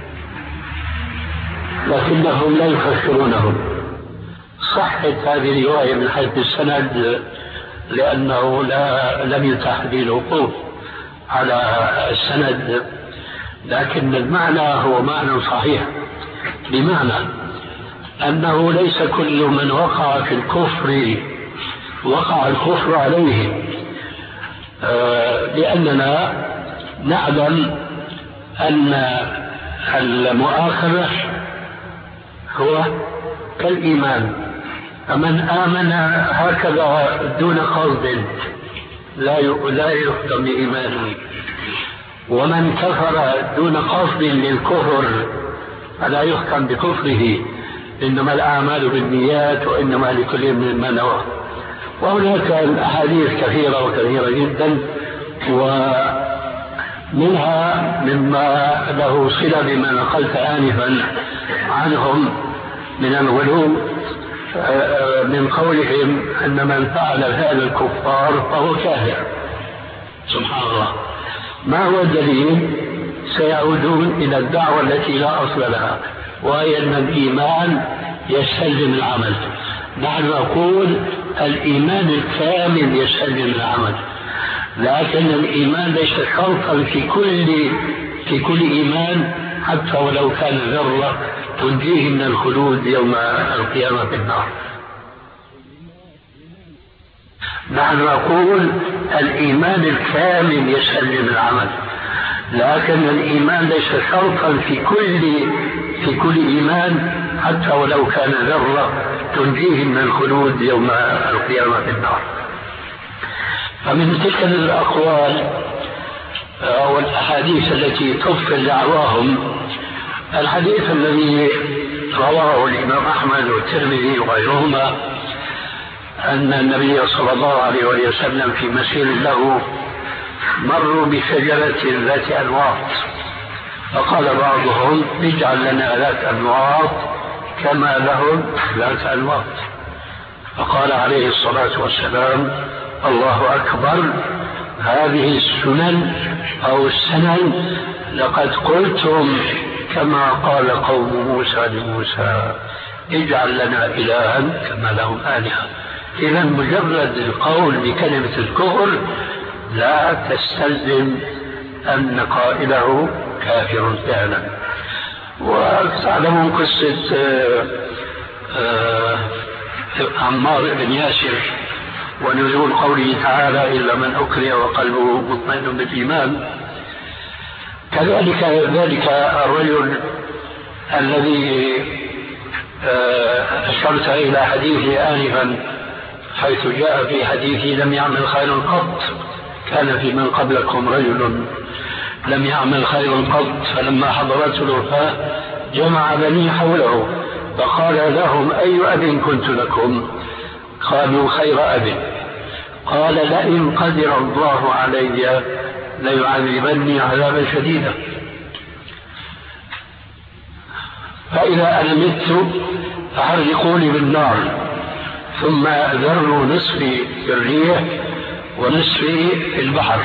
لكنهم لا يفسرونهم. صحت هذه الرواية من حيث السند لأنه لم يتاح لي الوقوف على السند، لكن المعنى هو معنى صحيح، بمعنى أنه ليس كل من وقع في الكفر وقع الكفر عليه، لأننا نعلم أن المؤاخذة هو كالإيمان، فمن آمن هكذا دون قصد لا يحكم بإيمانه، ومن كفر دون قصد للكفر فلا يحكم بكفره، إنما الأعمال بالنيات وإنما لكل ما نوى. وهناك الأحاديث كثيرة وكثيرة جدا، ومنها مما له صلة بما نقلت آنفا عنهم من الغلو من قولهم أن من فعل هذا الكفار فهو كافر. سبحان الله. ما هو الدليل؟ سيعودون إلى الدعوة التي لا أصل لها، وهي أن الإيمان يستلزم العمل. نحن نقول الإيمان الكامل يستلزم العمل، لكن الإيمان ليس شرطا في كل إيمان، حتى ولو كان ذرة تنجيه من الخلود يوم القيامة في النار. نحن نقول الإيمان الكامل يستلزم العمل، لكن الإيمان ليس شرطا في كل إيمان، حتى ولو كان ذرة تنجيه من الخلود يوم القيامة في النار. فمن تلك الأقوال أو الأحاديث التي تبطل دعواهم الحديث الذي رواه الإمام أحمد والترمذي وغيرهما أن النبي صلى الله عليه وسلم في مسير له مروا بشجرة ذات أنواط، فقال بعضهم اجعل لنا ذات أنواط كما لهم ذات أنواط، فقال عليه الصلاة والسلام الله أكبر، هذه السنن أو السنن لقد قلتم كما قال قوم موسى لموسى اجعل لنا إلها كما لهم آلهة. إذا مجرد القول بكلمة الكفر لا تستلزم أن قائله كافر فعلا. وتعلمون قصة عمار بن ياسر ونزول قوله تعالى إلا من أكره وقلبه مطمئن بالإيمان. كذلك ذلك الرجل الذي أشرت إلى حديثه آنفا حيث جاء في حديثه لم يعمل خيرا قط. كان في من قبلكم رجل لم يعمل خيرا قط فلما حضرته الوفاة جمع بني حوله فقال لهم أي أب كنت لكم؟ قالوا خير أب. قال لئن قدر الله علي ليعذبني عذابا شديدا، فإذا أنا مت فحرقوني بالنار ثم ذروا نصفي في الريح ونصفي في البحر.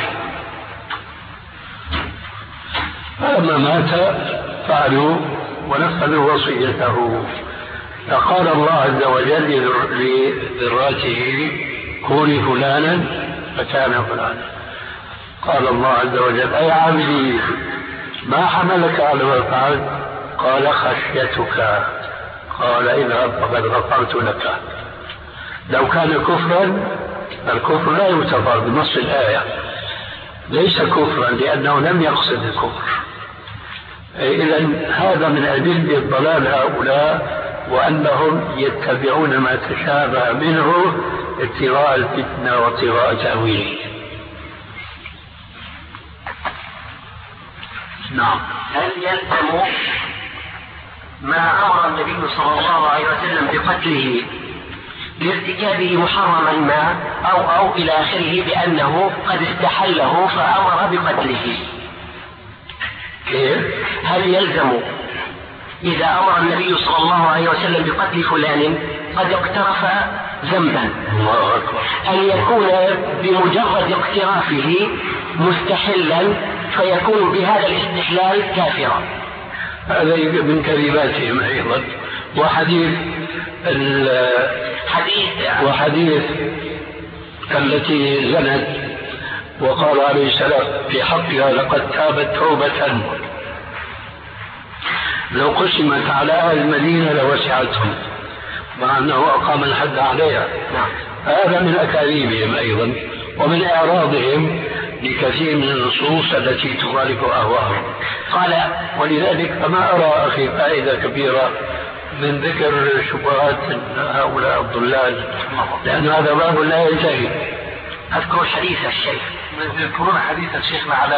فلما مات فعلوا ونفذوا وصيته. فقال الله عز وجل لذراته كوني فلانا فكان فلانا. قال الله عز وجل أي عبدي ما حملك على ما فعلت؟ قال خشيتك. قال اذهب فقد غفرت لك. لو كان كفرا الكفر لا يعتبر بنص الآية، ليس كفرا لأنه لم يقصد الكفر. إذن هذا من أدلة ضلال هؤلاء وأنهم يتبعون ما تشابه منه ابتغاء الفتنة وابتغاء تأويله. نعم. هل يلزم ما أمر النبي صلى الله عليه وسلم بقتله لارتكابه محرما ما أو إلى آخره بأنه قد استحله فأمر بقتله؟ هل يلزم إذا أمر النبي صلى الله عليه وسلم بقتل فلان قد اقترف ذنبا أن يكون بمجرد اقترافه مستحلا فيكون بهذا الاستحلال كافرا؟ هذا من كذباتهم أيضا. وحديث التي زنت وقال عليه السلام في حقها لقد تابت توبة لو قسمت على أهل المدينة لوسعتهم، مع أنه أقام الحد عليها. هذا من أكاذيبهم أيضا ومن إعراضهم لكثير من النصوص التي تخالف أهواءهم. قال ولذلك فما أرى أخي فائدة كبيرة من ذكر شبهات هؤلاء الضلال، لأن هذا باب لا ينتهي. أذكر حديث الشيخ، يذكرون حديث الشيخ على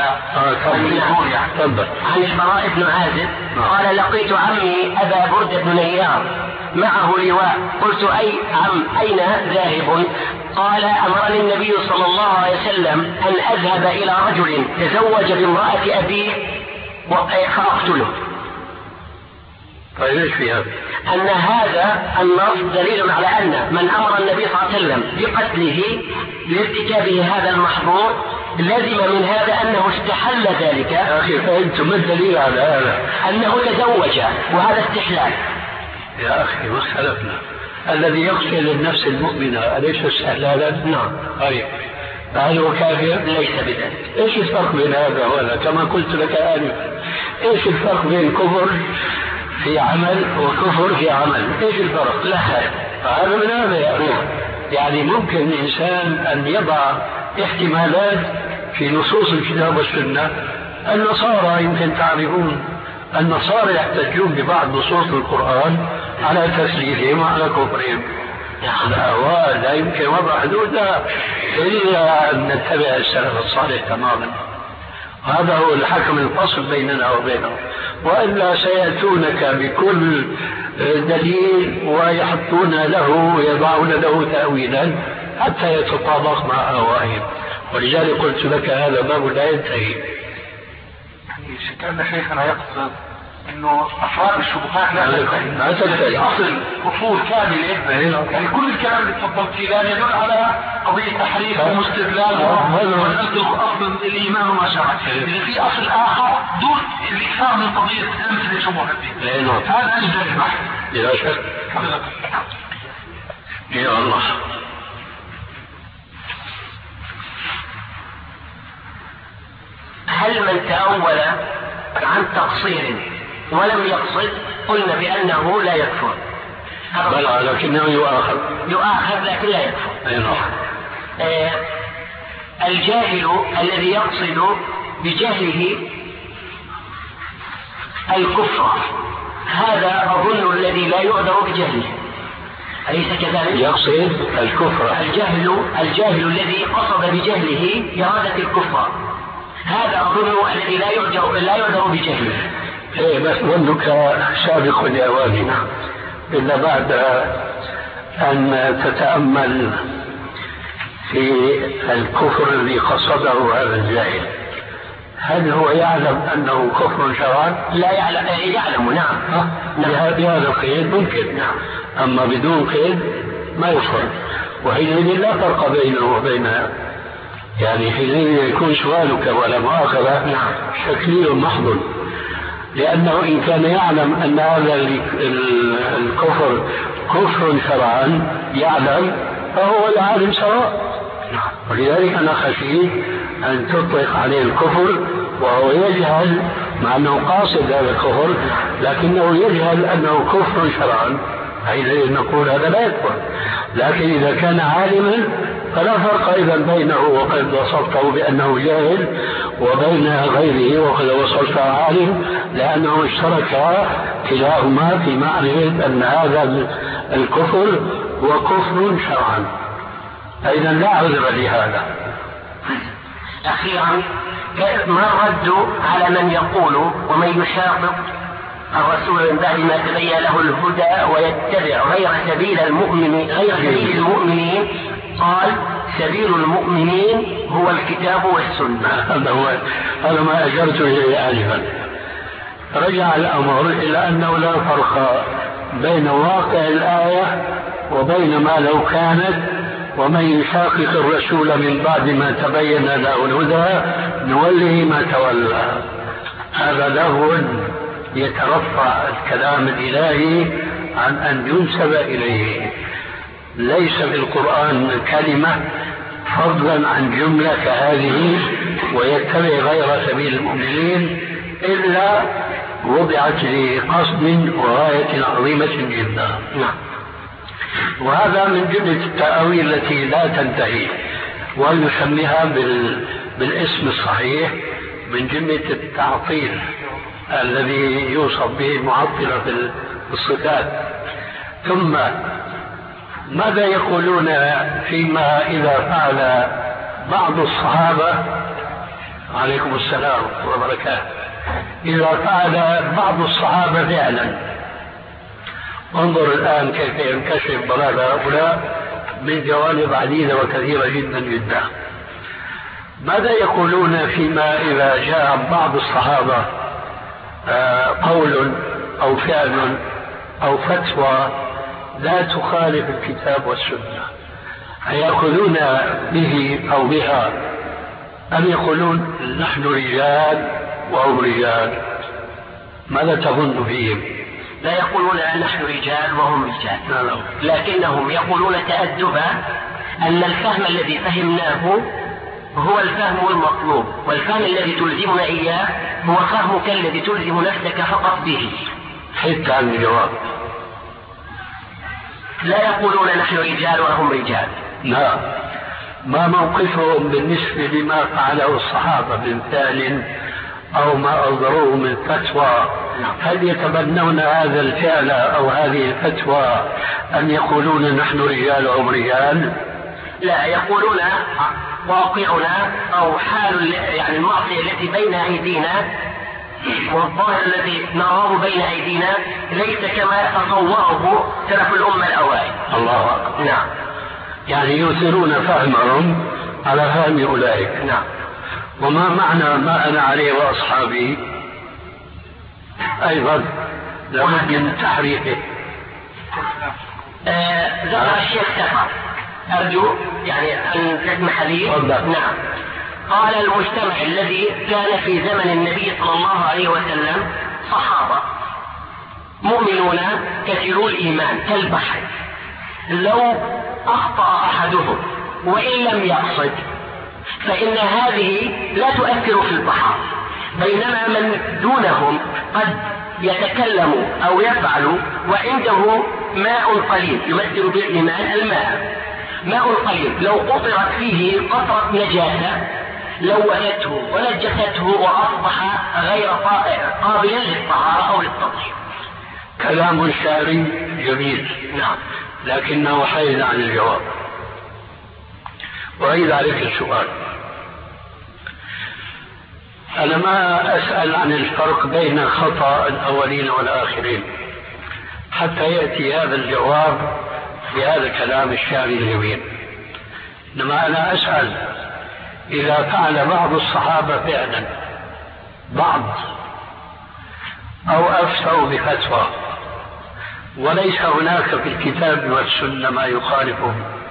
عن البراء بن عازب قال لقيت عمي أبا بردة بن نيار معه لواء، قلت أي عم أين ذاهب؟ قال أمرني النبي صلى الله عليه وسلم أن أذهب إلى رجل تزوج بامرأة أبيه فأقتله. طيب ايش فيها؟ أن هذا النص دليل على أن من أمر النبي صلى الله عليه وسلم بقتله لارتكابه هذا المحظور لازم من هذا أنه استحل ذلك. يا أخي فأنتم ما الدليل على هذا؟ أنه تزوج وهذا استحلال. يا أخي ما اختلفنا. الذي يقتل النفس المؤمنة أليس استحلالا؟ نعم. طيب هل هو كافر؟ ليس بذلك. ايش الفرق بين هذا وهذا؟ كما قلت لك آنفا، ايش الفرق بين كفر في عمل وكفر في عمل؟ ايش الفرق؟ لا فرق. هذا من هذا يا أخي. يعني ممكن الإنسان أن يضع احتمالات في نصوص الكتاب والسنة. النصارى يمكن تعرفون النصارى يحتجون ببعض نصوص القرآن على تسليثهم وعلى كفرهم. الأهواء لا يمكن وضع حدودها إلا أن نتبع السلف الصالح تماما. هذا هو الحكم الفصل بيننا وبينهم، وإلا سيأتونك بكل دليل ويحطون له ويضعون له تأويلا حتى يتطابق مع أهوائهم. ولذلك قلت لك هذا باب لا ينتهي. كان شيخنا يقصد انه افراد الشبهات لا تنتهي، اصل اصول كامله. يعني كل الكلام اللي تفضلت فيه لا يدل على قضيه تحريف واستدلال اصل الايمان وما شرع. اذا في اصل اخر دون الاكثار من قضيه امثله الشبهات هذا اجل البحث بلا شك. يا الله. هل من تأول عن تقصير ولم يقصد قلنا بأنه لا يكفر؟ بلى لكنه يؤاخذ لكن لا يكفر. الجاهل الذي يقصد بجهله الكفر هذا أظن الذي لا يعذر بجهله، أليس كذلك؟ يقصد الكفر، الجاهل الذي قصد بجهله إرادة الكفر هذا أظن الذي لا يعذر بجهله. بس ظنك سابق لأواننا، إلا بعد أن تتأمل في الكفر الذي قصده هذا الجاهل، هل هو يعلم أنه كفر شرعا؟ لا يعلم. نعم. بهذا القيد ممكن. نعم. أما بدون قيد ما يكفر، وحينئذ لا فرق بينه وبين، يعني حينئذ يكون سؤالك ولا مؤاخذة شكلي محض، لأنه إن كان يعلم أن هذا الكفر كفر شرعا يعلم، فهو العالم سواء. ولذلك أنا خشيت أن تطلق عليه الكفر وهو يجهل، مع أنه قاصد هذا الكفر لكنه يجهل أنه كفر شرعا، حينئذ نقول هذا لا يكفر. لكن إذا كان عالما فلا فرق إذا بينه وقد وصفته بأنه جاهل وبين غيره وقد وصفته عالم، لأنه اشترك كلاهما في معرفة أن هذا الكفر هو كفر شرعا، إذا لا عذر لهذا. أخيرا، ما الرد على من يقول ومن يشاقق الرسول من بعد ما تبين له الهدى ويتبع غير سبيل المؤمنين قال سبيل المؤمنين هو الكتاب والسنة؟ هذا ما أجرت إليه آنفا. رجع الأمر إلى أنه لا فرق بين واقع الآية وبين ما لو كانت، ومن يشاقق الرسول من بعد ما تبين له الهدى نوله ما تولى. هذا لهو يترفع الكلام الإلهي عن أن ينسب إليه. ليس في القرآن كلمة فضلا عن جملة كهذه ويتبع غير سبيل المؤمنين إلا وضعت لقصد وغاية عظيمة جدا. وهذا من جملة التأويل التي لا تنتهي، ونسميها بالاسم الصحيح من جملة التعطيل الذي يوصف به المعطلة في الصفات. ثم ماذا يقولون فيما إذا فعل بعض الصحابة، عليكم السلام وبركاته، إذا فعل بعض الصحابة فعلا؟ انظر الآن كيف ينكشف ضلال هؤلاء من جوانب عديدة وكثيرة جدا جدا. ماذا يقولون فيما إذا جاء بعض الصحابة قول أو فعل أو فتوى لا تخالف الكتاب والسنة؟ أيأخذون به أو بها أم يقولون نحن رجال وهم رجال؟ ماذا تظن فيهم؟ لا يقولون نحن رجال وهم رجال، لكنهم يقولون تأدبا أن الفهم الذي فهمناه هو الفهم المطلوب، والفهم الذي تلزمنا إياه هو فهمك الذي تلزم نفسك فقط به. حتى عن الجواب. لا يقولون نحن رجال وهم رجال. لا. ما موقفهم بالنسبة لما فعله الصحابة من فعل أو ما أصدروه من فتوى؟ هل يتبنون هذا الفعل أو هذه الفتوى أم يقولون نحن رجال وهم رجال؟ لا، يقولون واقعنا أو حال يعني المعصية التي بين أيدينا والظاهر الذي نراه بين أيدينا ليس كما تصوره سلف الأمة الأوائل. الله أكبر. نعم. يعني يؤثرون فهمهم على فهم أولئك. نعم. وما معنى ما أنا عليه وأصحابي أيضا لابد من تحريفه. ذكر الشيخ سفر، أرجو يعني أن تسمح لي. نعم. قال المجتمع الذي كان في زمن النبي صلى الله عليه وسلم صحابة مؤمنون كثيرو الإيمان كالبحر، لو أخطأ أحدهم وإن لم يقصد فإن هذه لا تؤثر في البحر، بينما من دونهم قد يتكلم أو يفعل وعنده ماء قليل، يمثل بالإيمان الماء، ماء قليل لو قطرت فيه قطرة نجاسة لوثته ونجسته وأصبح غير قابلا للطهارة أو للتطهير. كلام شعري جميل، نعم، لكنه حيز عن الجواب. وأعيد عليك السؤال. أنا ما أسأل عن الفرق بين خطأ الأولين والآخرين حتى يأتي هذا الجواب بهذا الكلام الشعري الجميل، إنما أنا أسأل إذا فعل بعض الصحابة فعلا بعض أو أفتوا بفتوى وليس هناك في الكتاب والسنة ما يخالفه،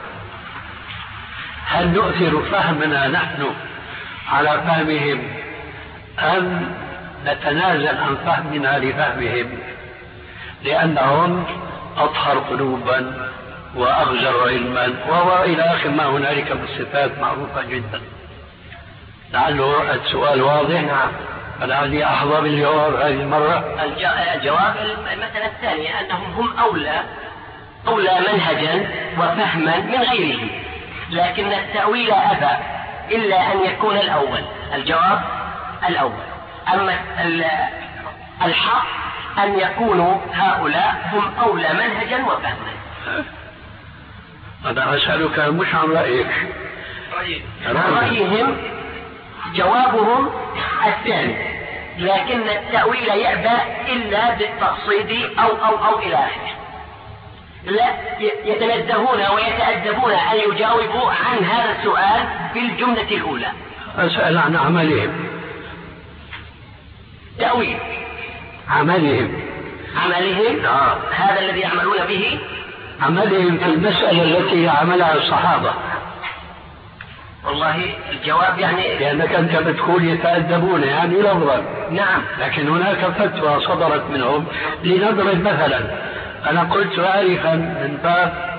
هل نؤثر فهمنا نحن على فهمهم أم نتنازل عن فهمنا لفهمهم لأنهم أطهر قلوبا وأغزر علما وإلى آخر ما هنالك من صفات معروفة جدا؟ لعله السؤال واضح. نعم. فلعلي أحظى بالجواب هذه المرة. الجواب المسألة الثانية أنهم هم أولى منهجا وفهما من غيره، لكن التأويل أبى إلا أن يكون الأول. الجواب الأول. أما الحق أن يكونوا هؤلاء هم أولى منهجا وفهما. أنا أسألك مش عن رأيك. رأيهم جوابهم الثاني، لكن التأويل يأبى إلا بالتقصيد أو إلى آخره. لا يتنزهون ويتأدبون أن يجاوبوا عن هذا السؤال بالجملة الأولى. أسأل عن عملهم. تأويل عملهم. هذا الذي يعملون به، عملهم في المسألة التي عملها الصحابة. والله الجواب يعني لأنك أنت بتقول يتأدبون يعني لفظا. نعم. لكن هناك فتوى صدرت منهم. لنضرب مثلا، أنا قلت عارفا من باب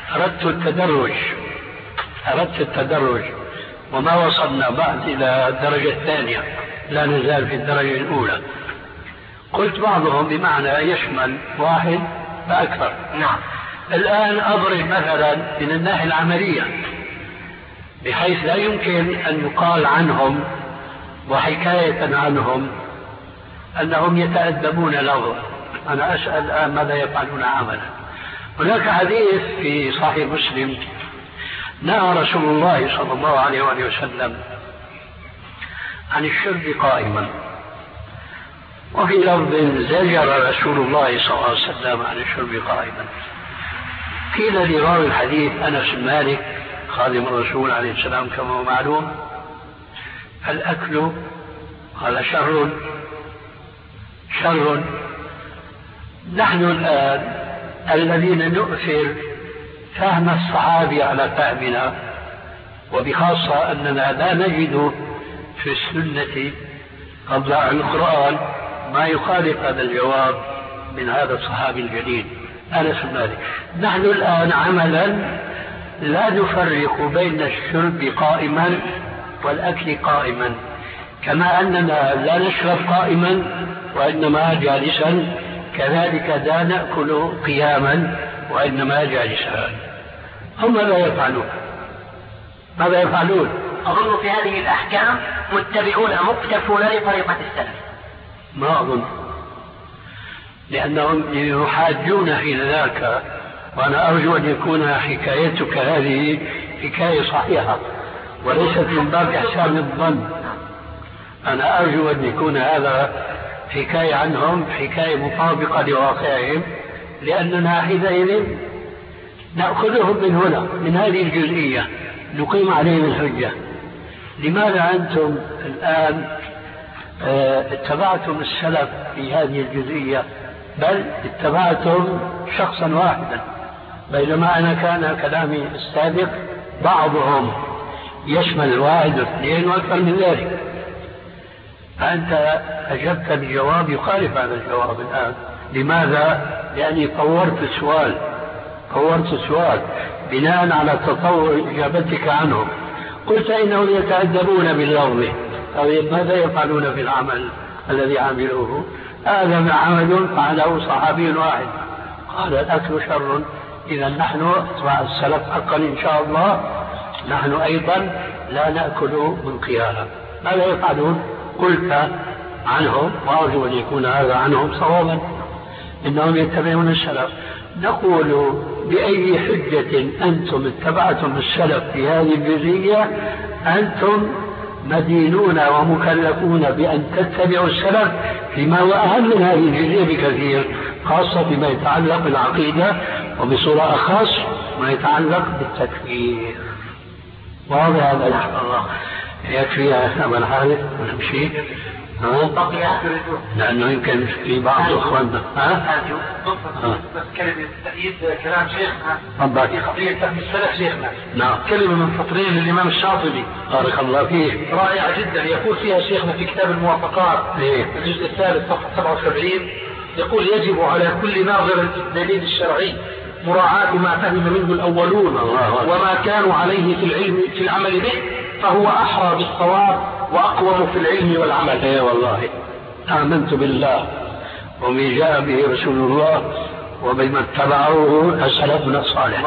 أردت التدرج وما وصلنا بعد إلى الدرجة الثانية، لا نزال في الدرجة الأولى. قلت بعضهم بمعنى يشمل واحد فأكثر. نعم. الآن أضرب مثلا من الناحية العملية بحيث لا يمكن أن يقال عنهم وحكاية عنهم أنهم يتأدبون لفظا. أنا أسأل الآن ماذا يفعلون عملا. هناك حديث في صحيح مسلم نهى رسول الله صلى الله عليه وسلم عن الشرب قائما، وفي لفظ زجر رسول الله صلى الله عليه وسلم عن الشرب قائما. قيل لراوي الحديث أنس بن مالك خادم الرسول عليه السلام كما هو معلوم: الأكل قال شر. نحن الآن الذين نؤثر فهم الصحابي على فهمنا، وبخاصة أننا لا نجد في السنة قبل عن القرآن ما يخالف هذا الجواب من هذا الصحابي الجليل أنس بن مالك. نحن الآن عملا لا نفرق بين الشرب قائما والأكل قائما، كما أننا لا نشرب قائما وإنما جالسا، كذلك لا نأكل قياما وإنما جالسا. هم ماذا يفعلون؟ أظن في هذه الأحكام متبعون مقتفون لطريقة السلف. ما أظن، لأنهم يحاجون حين ذاك، وأنا أرجو أن يكون حكايتك هذه حكاية صحيحة وليست من باب إحسان الظن. أنا أرجو أن يكون هذا حكاية عنهم، حكاية مطابقة لواقعهم، لأننا حينئذ نأخذهم من هنا، من هذه الجزئية، نقيم عليهم الحجة. لماذا أنتم الآن اتبعتم السلف في هذه الجزئية، بل اتبعتم شخصا واحدا، بينما أنا كان كلامي السابق بعضهم يشمل الواحد واثنين وأكثر من ذلك. فأنت أجبت بجواب يخالف هذا الجواب الآن، لماذا؟ لأني طورت السؤال بناء على تطور إجابتك عنهم. قلت إنهم يتأدبون باللفظ، طيب ماذا يفعلون في العمل الذي عملوه؟ هذا عمل فعله صحابي واحد قال الأكل شر. إذا نحن السلف حقا إن شاء الله نحن أيضا لا نأكل من قياها. ماذا يفعلون؟ قلت عنهم، وأرجو أن يكون هذا عنهم صوابا، إنهم يتبعون السلف. نقول بأي حجة أنتم اتبعتم السلف في هذه الجزئية؟ أنتم مدينون ومكلفون بأن تتبعوا السلف فيما هو أهم من هذه الجزئية بكثير، خاصة فيما يتعلق بالعقيدة، وبصورة أخص ما يتعلق بالتكفير. واضح هذا إن شاء الله. يكفي يا أبا الحارث ونمشي. لأنه يمكن في بعض أخواننا بس كلمة تأييد كلام شيخنا في قضية فهم السلف شيخنا. نعم. كلمة من فطرين للإمام الشاطبي بارك الله فيه رائعة جدا، يقول فيها شيخنا في كتاب الموافقات الجزء الثالث صفحة 77، يقول يجب على كل ناظر في الدليل الشرعي مراعاة ما فهم منه الأولون وما كانوا عليه في العمل به، فهو أحرى بالصواب وأقوم في العلم والعمل. اي والله آمنت بالله وما جاء به رسول الله وبما اتبعوه سلفنا الصالح.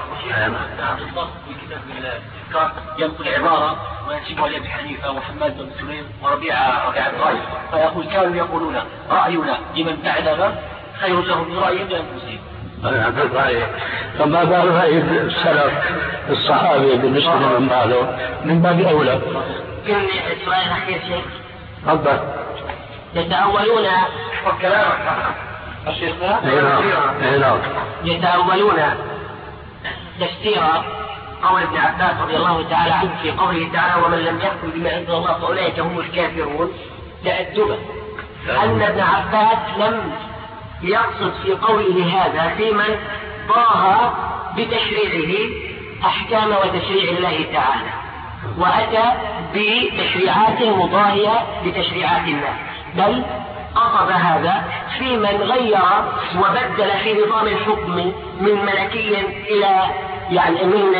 ينقل عبارة وينسبها لأبي حنيفة وحماد بن سليم وربيعة الرأي، فيقول كانوا يقولون رأينا لمن بعدنا خير لهم من رأيهم لأنفسهم. فما بال رأي السلف الصحابة بالنسبة لمن بعده من باب أولى. كان سؤال أخير شيخ. تفضل. يتأولون يتأولون تفسير قول ابن عباس رضي الله تعالى عنه في قوله تعالى ومن لم يحكم بما أنزل الله فأولئك هم الكافرون تأدبا، أن ابن عباس لم يقصد في قوله هذا في من ضاها بتشريعه أحكام وتشريع الله تعالى وأتى بتشريعات مضاهية بتشريعات الله، بل قصد هذا في من غير وبدل في نظام الحكم من ملكي إلى يعني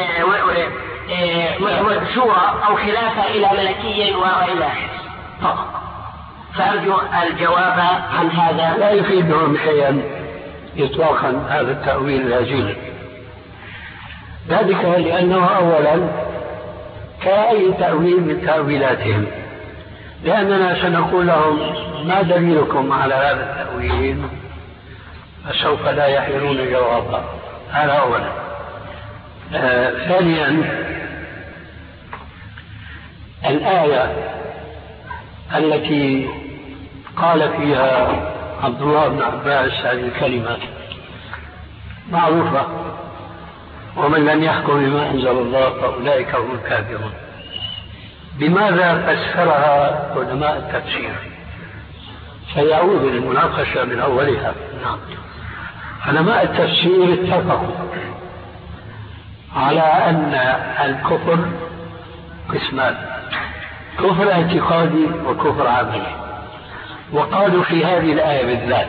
من شورى أو خلافة إلى ملكي وإلى فقط. فأرجو الجواب عن هذا. لا يفيدهم شيئا إطلاقا هذا التأويل الهزيل، ذلك لأنه أولا كأي تأويل من تأويلاتهم، لأننا سنقول لهم ما دليلكم على هذا التأويل، فسوف لا يحيرون جوابا. هذا أولا. ثانيا الآية التي قال فيها عبد الله بن عباس هذه الكلمة معروفة، ومن لم يحكم بما أنزل الله فأولئك هم الكافرون. بماذا فسرها علماء التفسير؟ سيعود للمناقشة من أولها. علماء التفسير اتفقوا على أن الكفر قسمان، كفر اعتقادي وكفر عملي. وقالوا في هذه الآية بالذات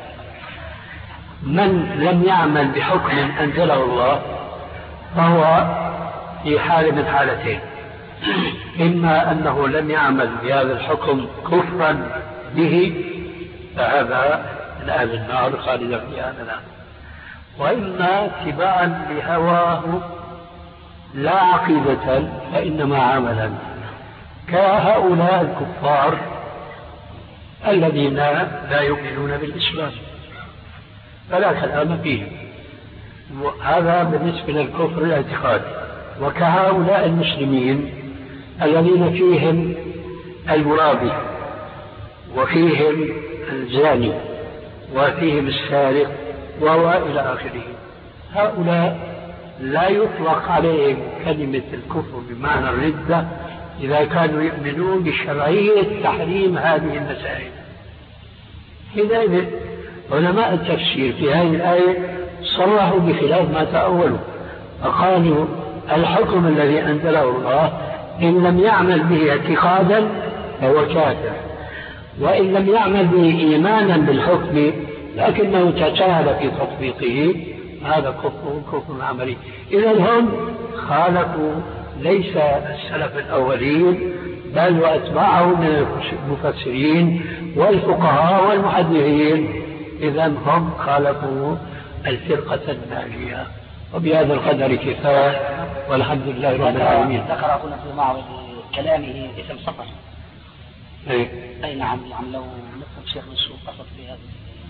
من لم يعمل بحكم أنزله الله فهو في حال من حالتين: إما أنه لم يعمل بهذا الحكم كفرا به فهذا من أهل النار خالدا فيها أبدا، وإما اتباعا لهواه لا عقيدة فإنما عملا، كهؤلاء الكفار الذين لا يؤمنون بالإسلام فلا كلام فيهم. هذا بالنسبة للكفر الاعتقادي. وكهؤلاء المسلمين الذين فيهم المرابي وفيهم الزاني وفيهم السارق إلى آخره، هؤلاء لا يطلق عليهم كلمة الكفر بمعنى الردة إذا كانوا يؤمنون بشرعية تحريم هذه المسائل. حينئذ علماء التفسير في هذه الآية صرحوا بخلاف ما تأولوا، فقالوا الحكم الذي أنزله الله إن لم يعمل به اعتقادا فهو كافر، وإن لم يعمل به إيمانا بالحكم لكنه تساهل في تطبيقه، هذا كفر عملي. إذا هم خالفوا ليس السلف الأولين بل وأتباعهم من المفسرين والفقهاء والمحدثين، إذا هم خالفوا الفرقة الناجية. وبهذا القدر كفاية، والحمد لله رب العالمين. ذكر هنا في بعض كلامه اسم سفر. أي نعم، يعني لو نفهم شيخ مسعود قصد في هذا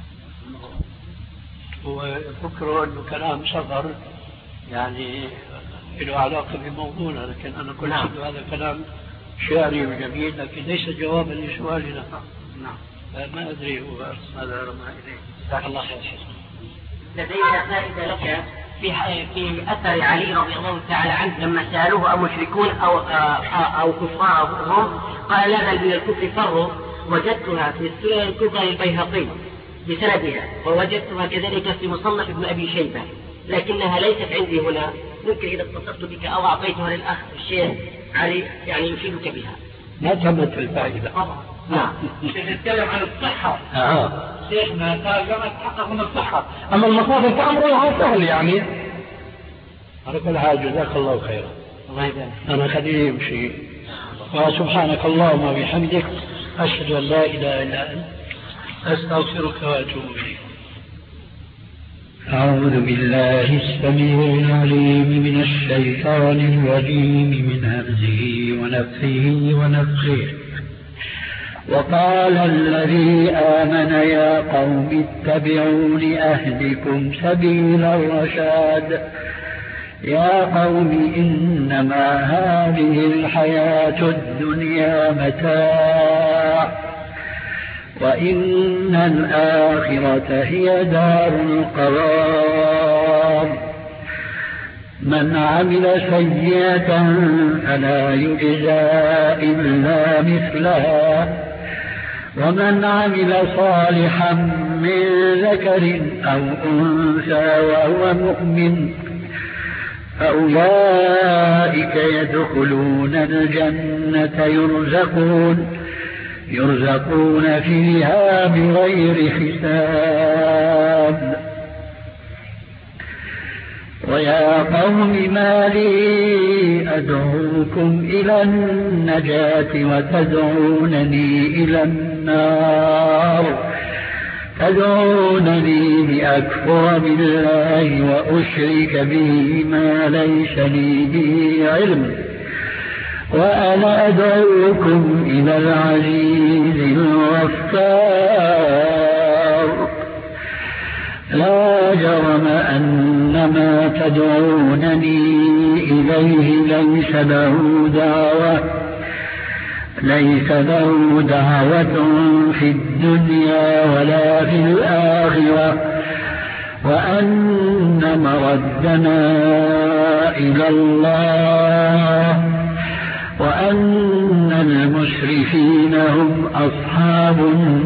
الموضوع. وفكروا أنه كلام سفر يعني له علاقة بموضوعنا، لكن أنا قلت أنه هذا كلام شعري وجميل لكن ليس جوابا لسؤالنا. نعم. ما أدري هو هذا رمى إليه. جزاك الله خير شيخ. لدينا فائدة لك في أثر علي رضي الله تعالى عنه لما سألوه أمشركون أو كفارهم قال لا بل من الكفر فروا. وجدتها في السنن الكبرى للبيهقي بسندها، ووجدتها كذلك في مصنف ابن أبي شيبة، لكنها ليست عندي هنا. ممكن إذا اتصلت بك أو أعطيتها للأخ الشيخ علي يعني يفيدك بها. ما تمت الفائدة. نعم. نتكلم عن الصحة. شيخنا قال لما تحقق من الصحة، أما المصادر فأمرها سهل يعني. على كل حال جزاك الله خيرا. الله يبارك. أنا خليه يمشي. وسبحانك اللهم وبحمدك أشهد أن لا إله إلا أنت أستغفرك وأتوب إليك. أعوذ بالله السميع العليم من الشيطان الرجيم من همزه ونفخه ونفخه. وقال الذي آمن يا قوم اتبعون أهدكم سبيل الرشاد. يا قوم إنما هذه الحياة الدنيا متاع وإن الآخرة هي دار القرار. من عمل سيئة فلا يجزى إلا مثلها ومن عمل صالحا من ذكر أو أنثى وهو مؤمن فأولئك يدخلون الجنة يرزقون فيها بغير حساب. ويا قوم ما لي أدعوكم إلى النجاة وتدعونني إلى النار. تدعونني لأكفر بالله وأشرك به ما ليس لي به علم وأنا أدعوكم إلى العزيز الغفار. لا جرم أن ما تدعونني إليه ليس له دعوة في الدنيا ولا في الآخرة وأن مردنا إلى الله وأن المسرفين هم أصحاب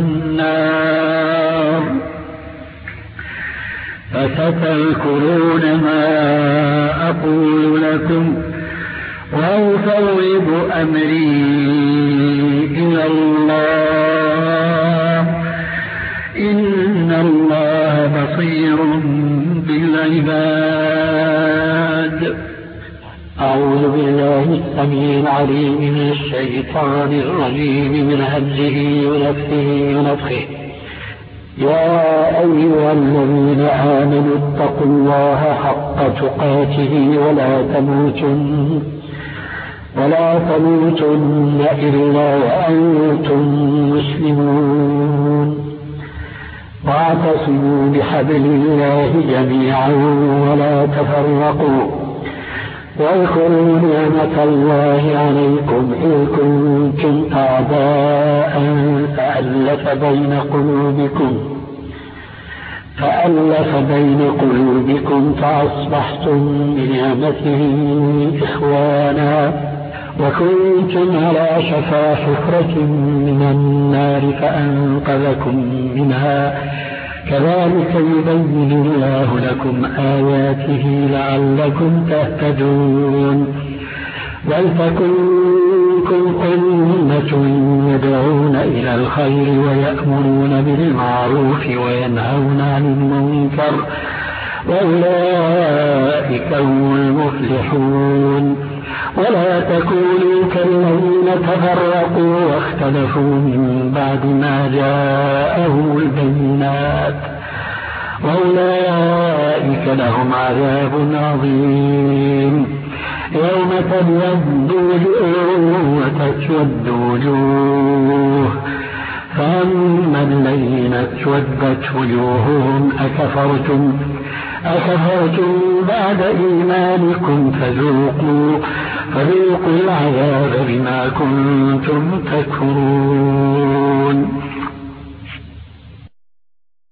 النار. فستذكرون ما أقول لكم وأفوض أمري إلى الله إن الله بصير بالعباد. أعوذ بالله السميع العليم من الشيطان الرجيم من همزه ونفخه ونفخه. يا أيها الذين آمنوا اتقوا الله حق تقاته ولا تموتن إلا وأنتم مسلمون. واعتصموا بحبل الله جميعا ولا تفرقوا واذكروا نعمة الله عليكم إذ كنتم أعداء فألف بين قلوبكم فأصبحتم بنعمته إخوانا وكنتم على شفا حفرة من النار فأنقذكم منها. كذلك يبين الله لكم آياته لعلكم تهتدون. ولتكن أمة يدعون إلى الخير ويأمرون بالمعروف وينهون عن المنكر وأولئك هم المفلحون. ولا تكونوا كالذين تفرقوا واختلفوا من بعد ما جاءهم البينات وأولئك لهم عذاب عظيم. يوم تبيض وجوه وتسود وجوه فأما الذين اسودت وجوههم أكفرتم بعد إيمانكم فذوقوا العذاب بما كنتم تكفرون.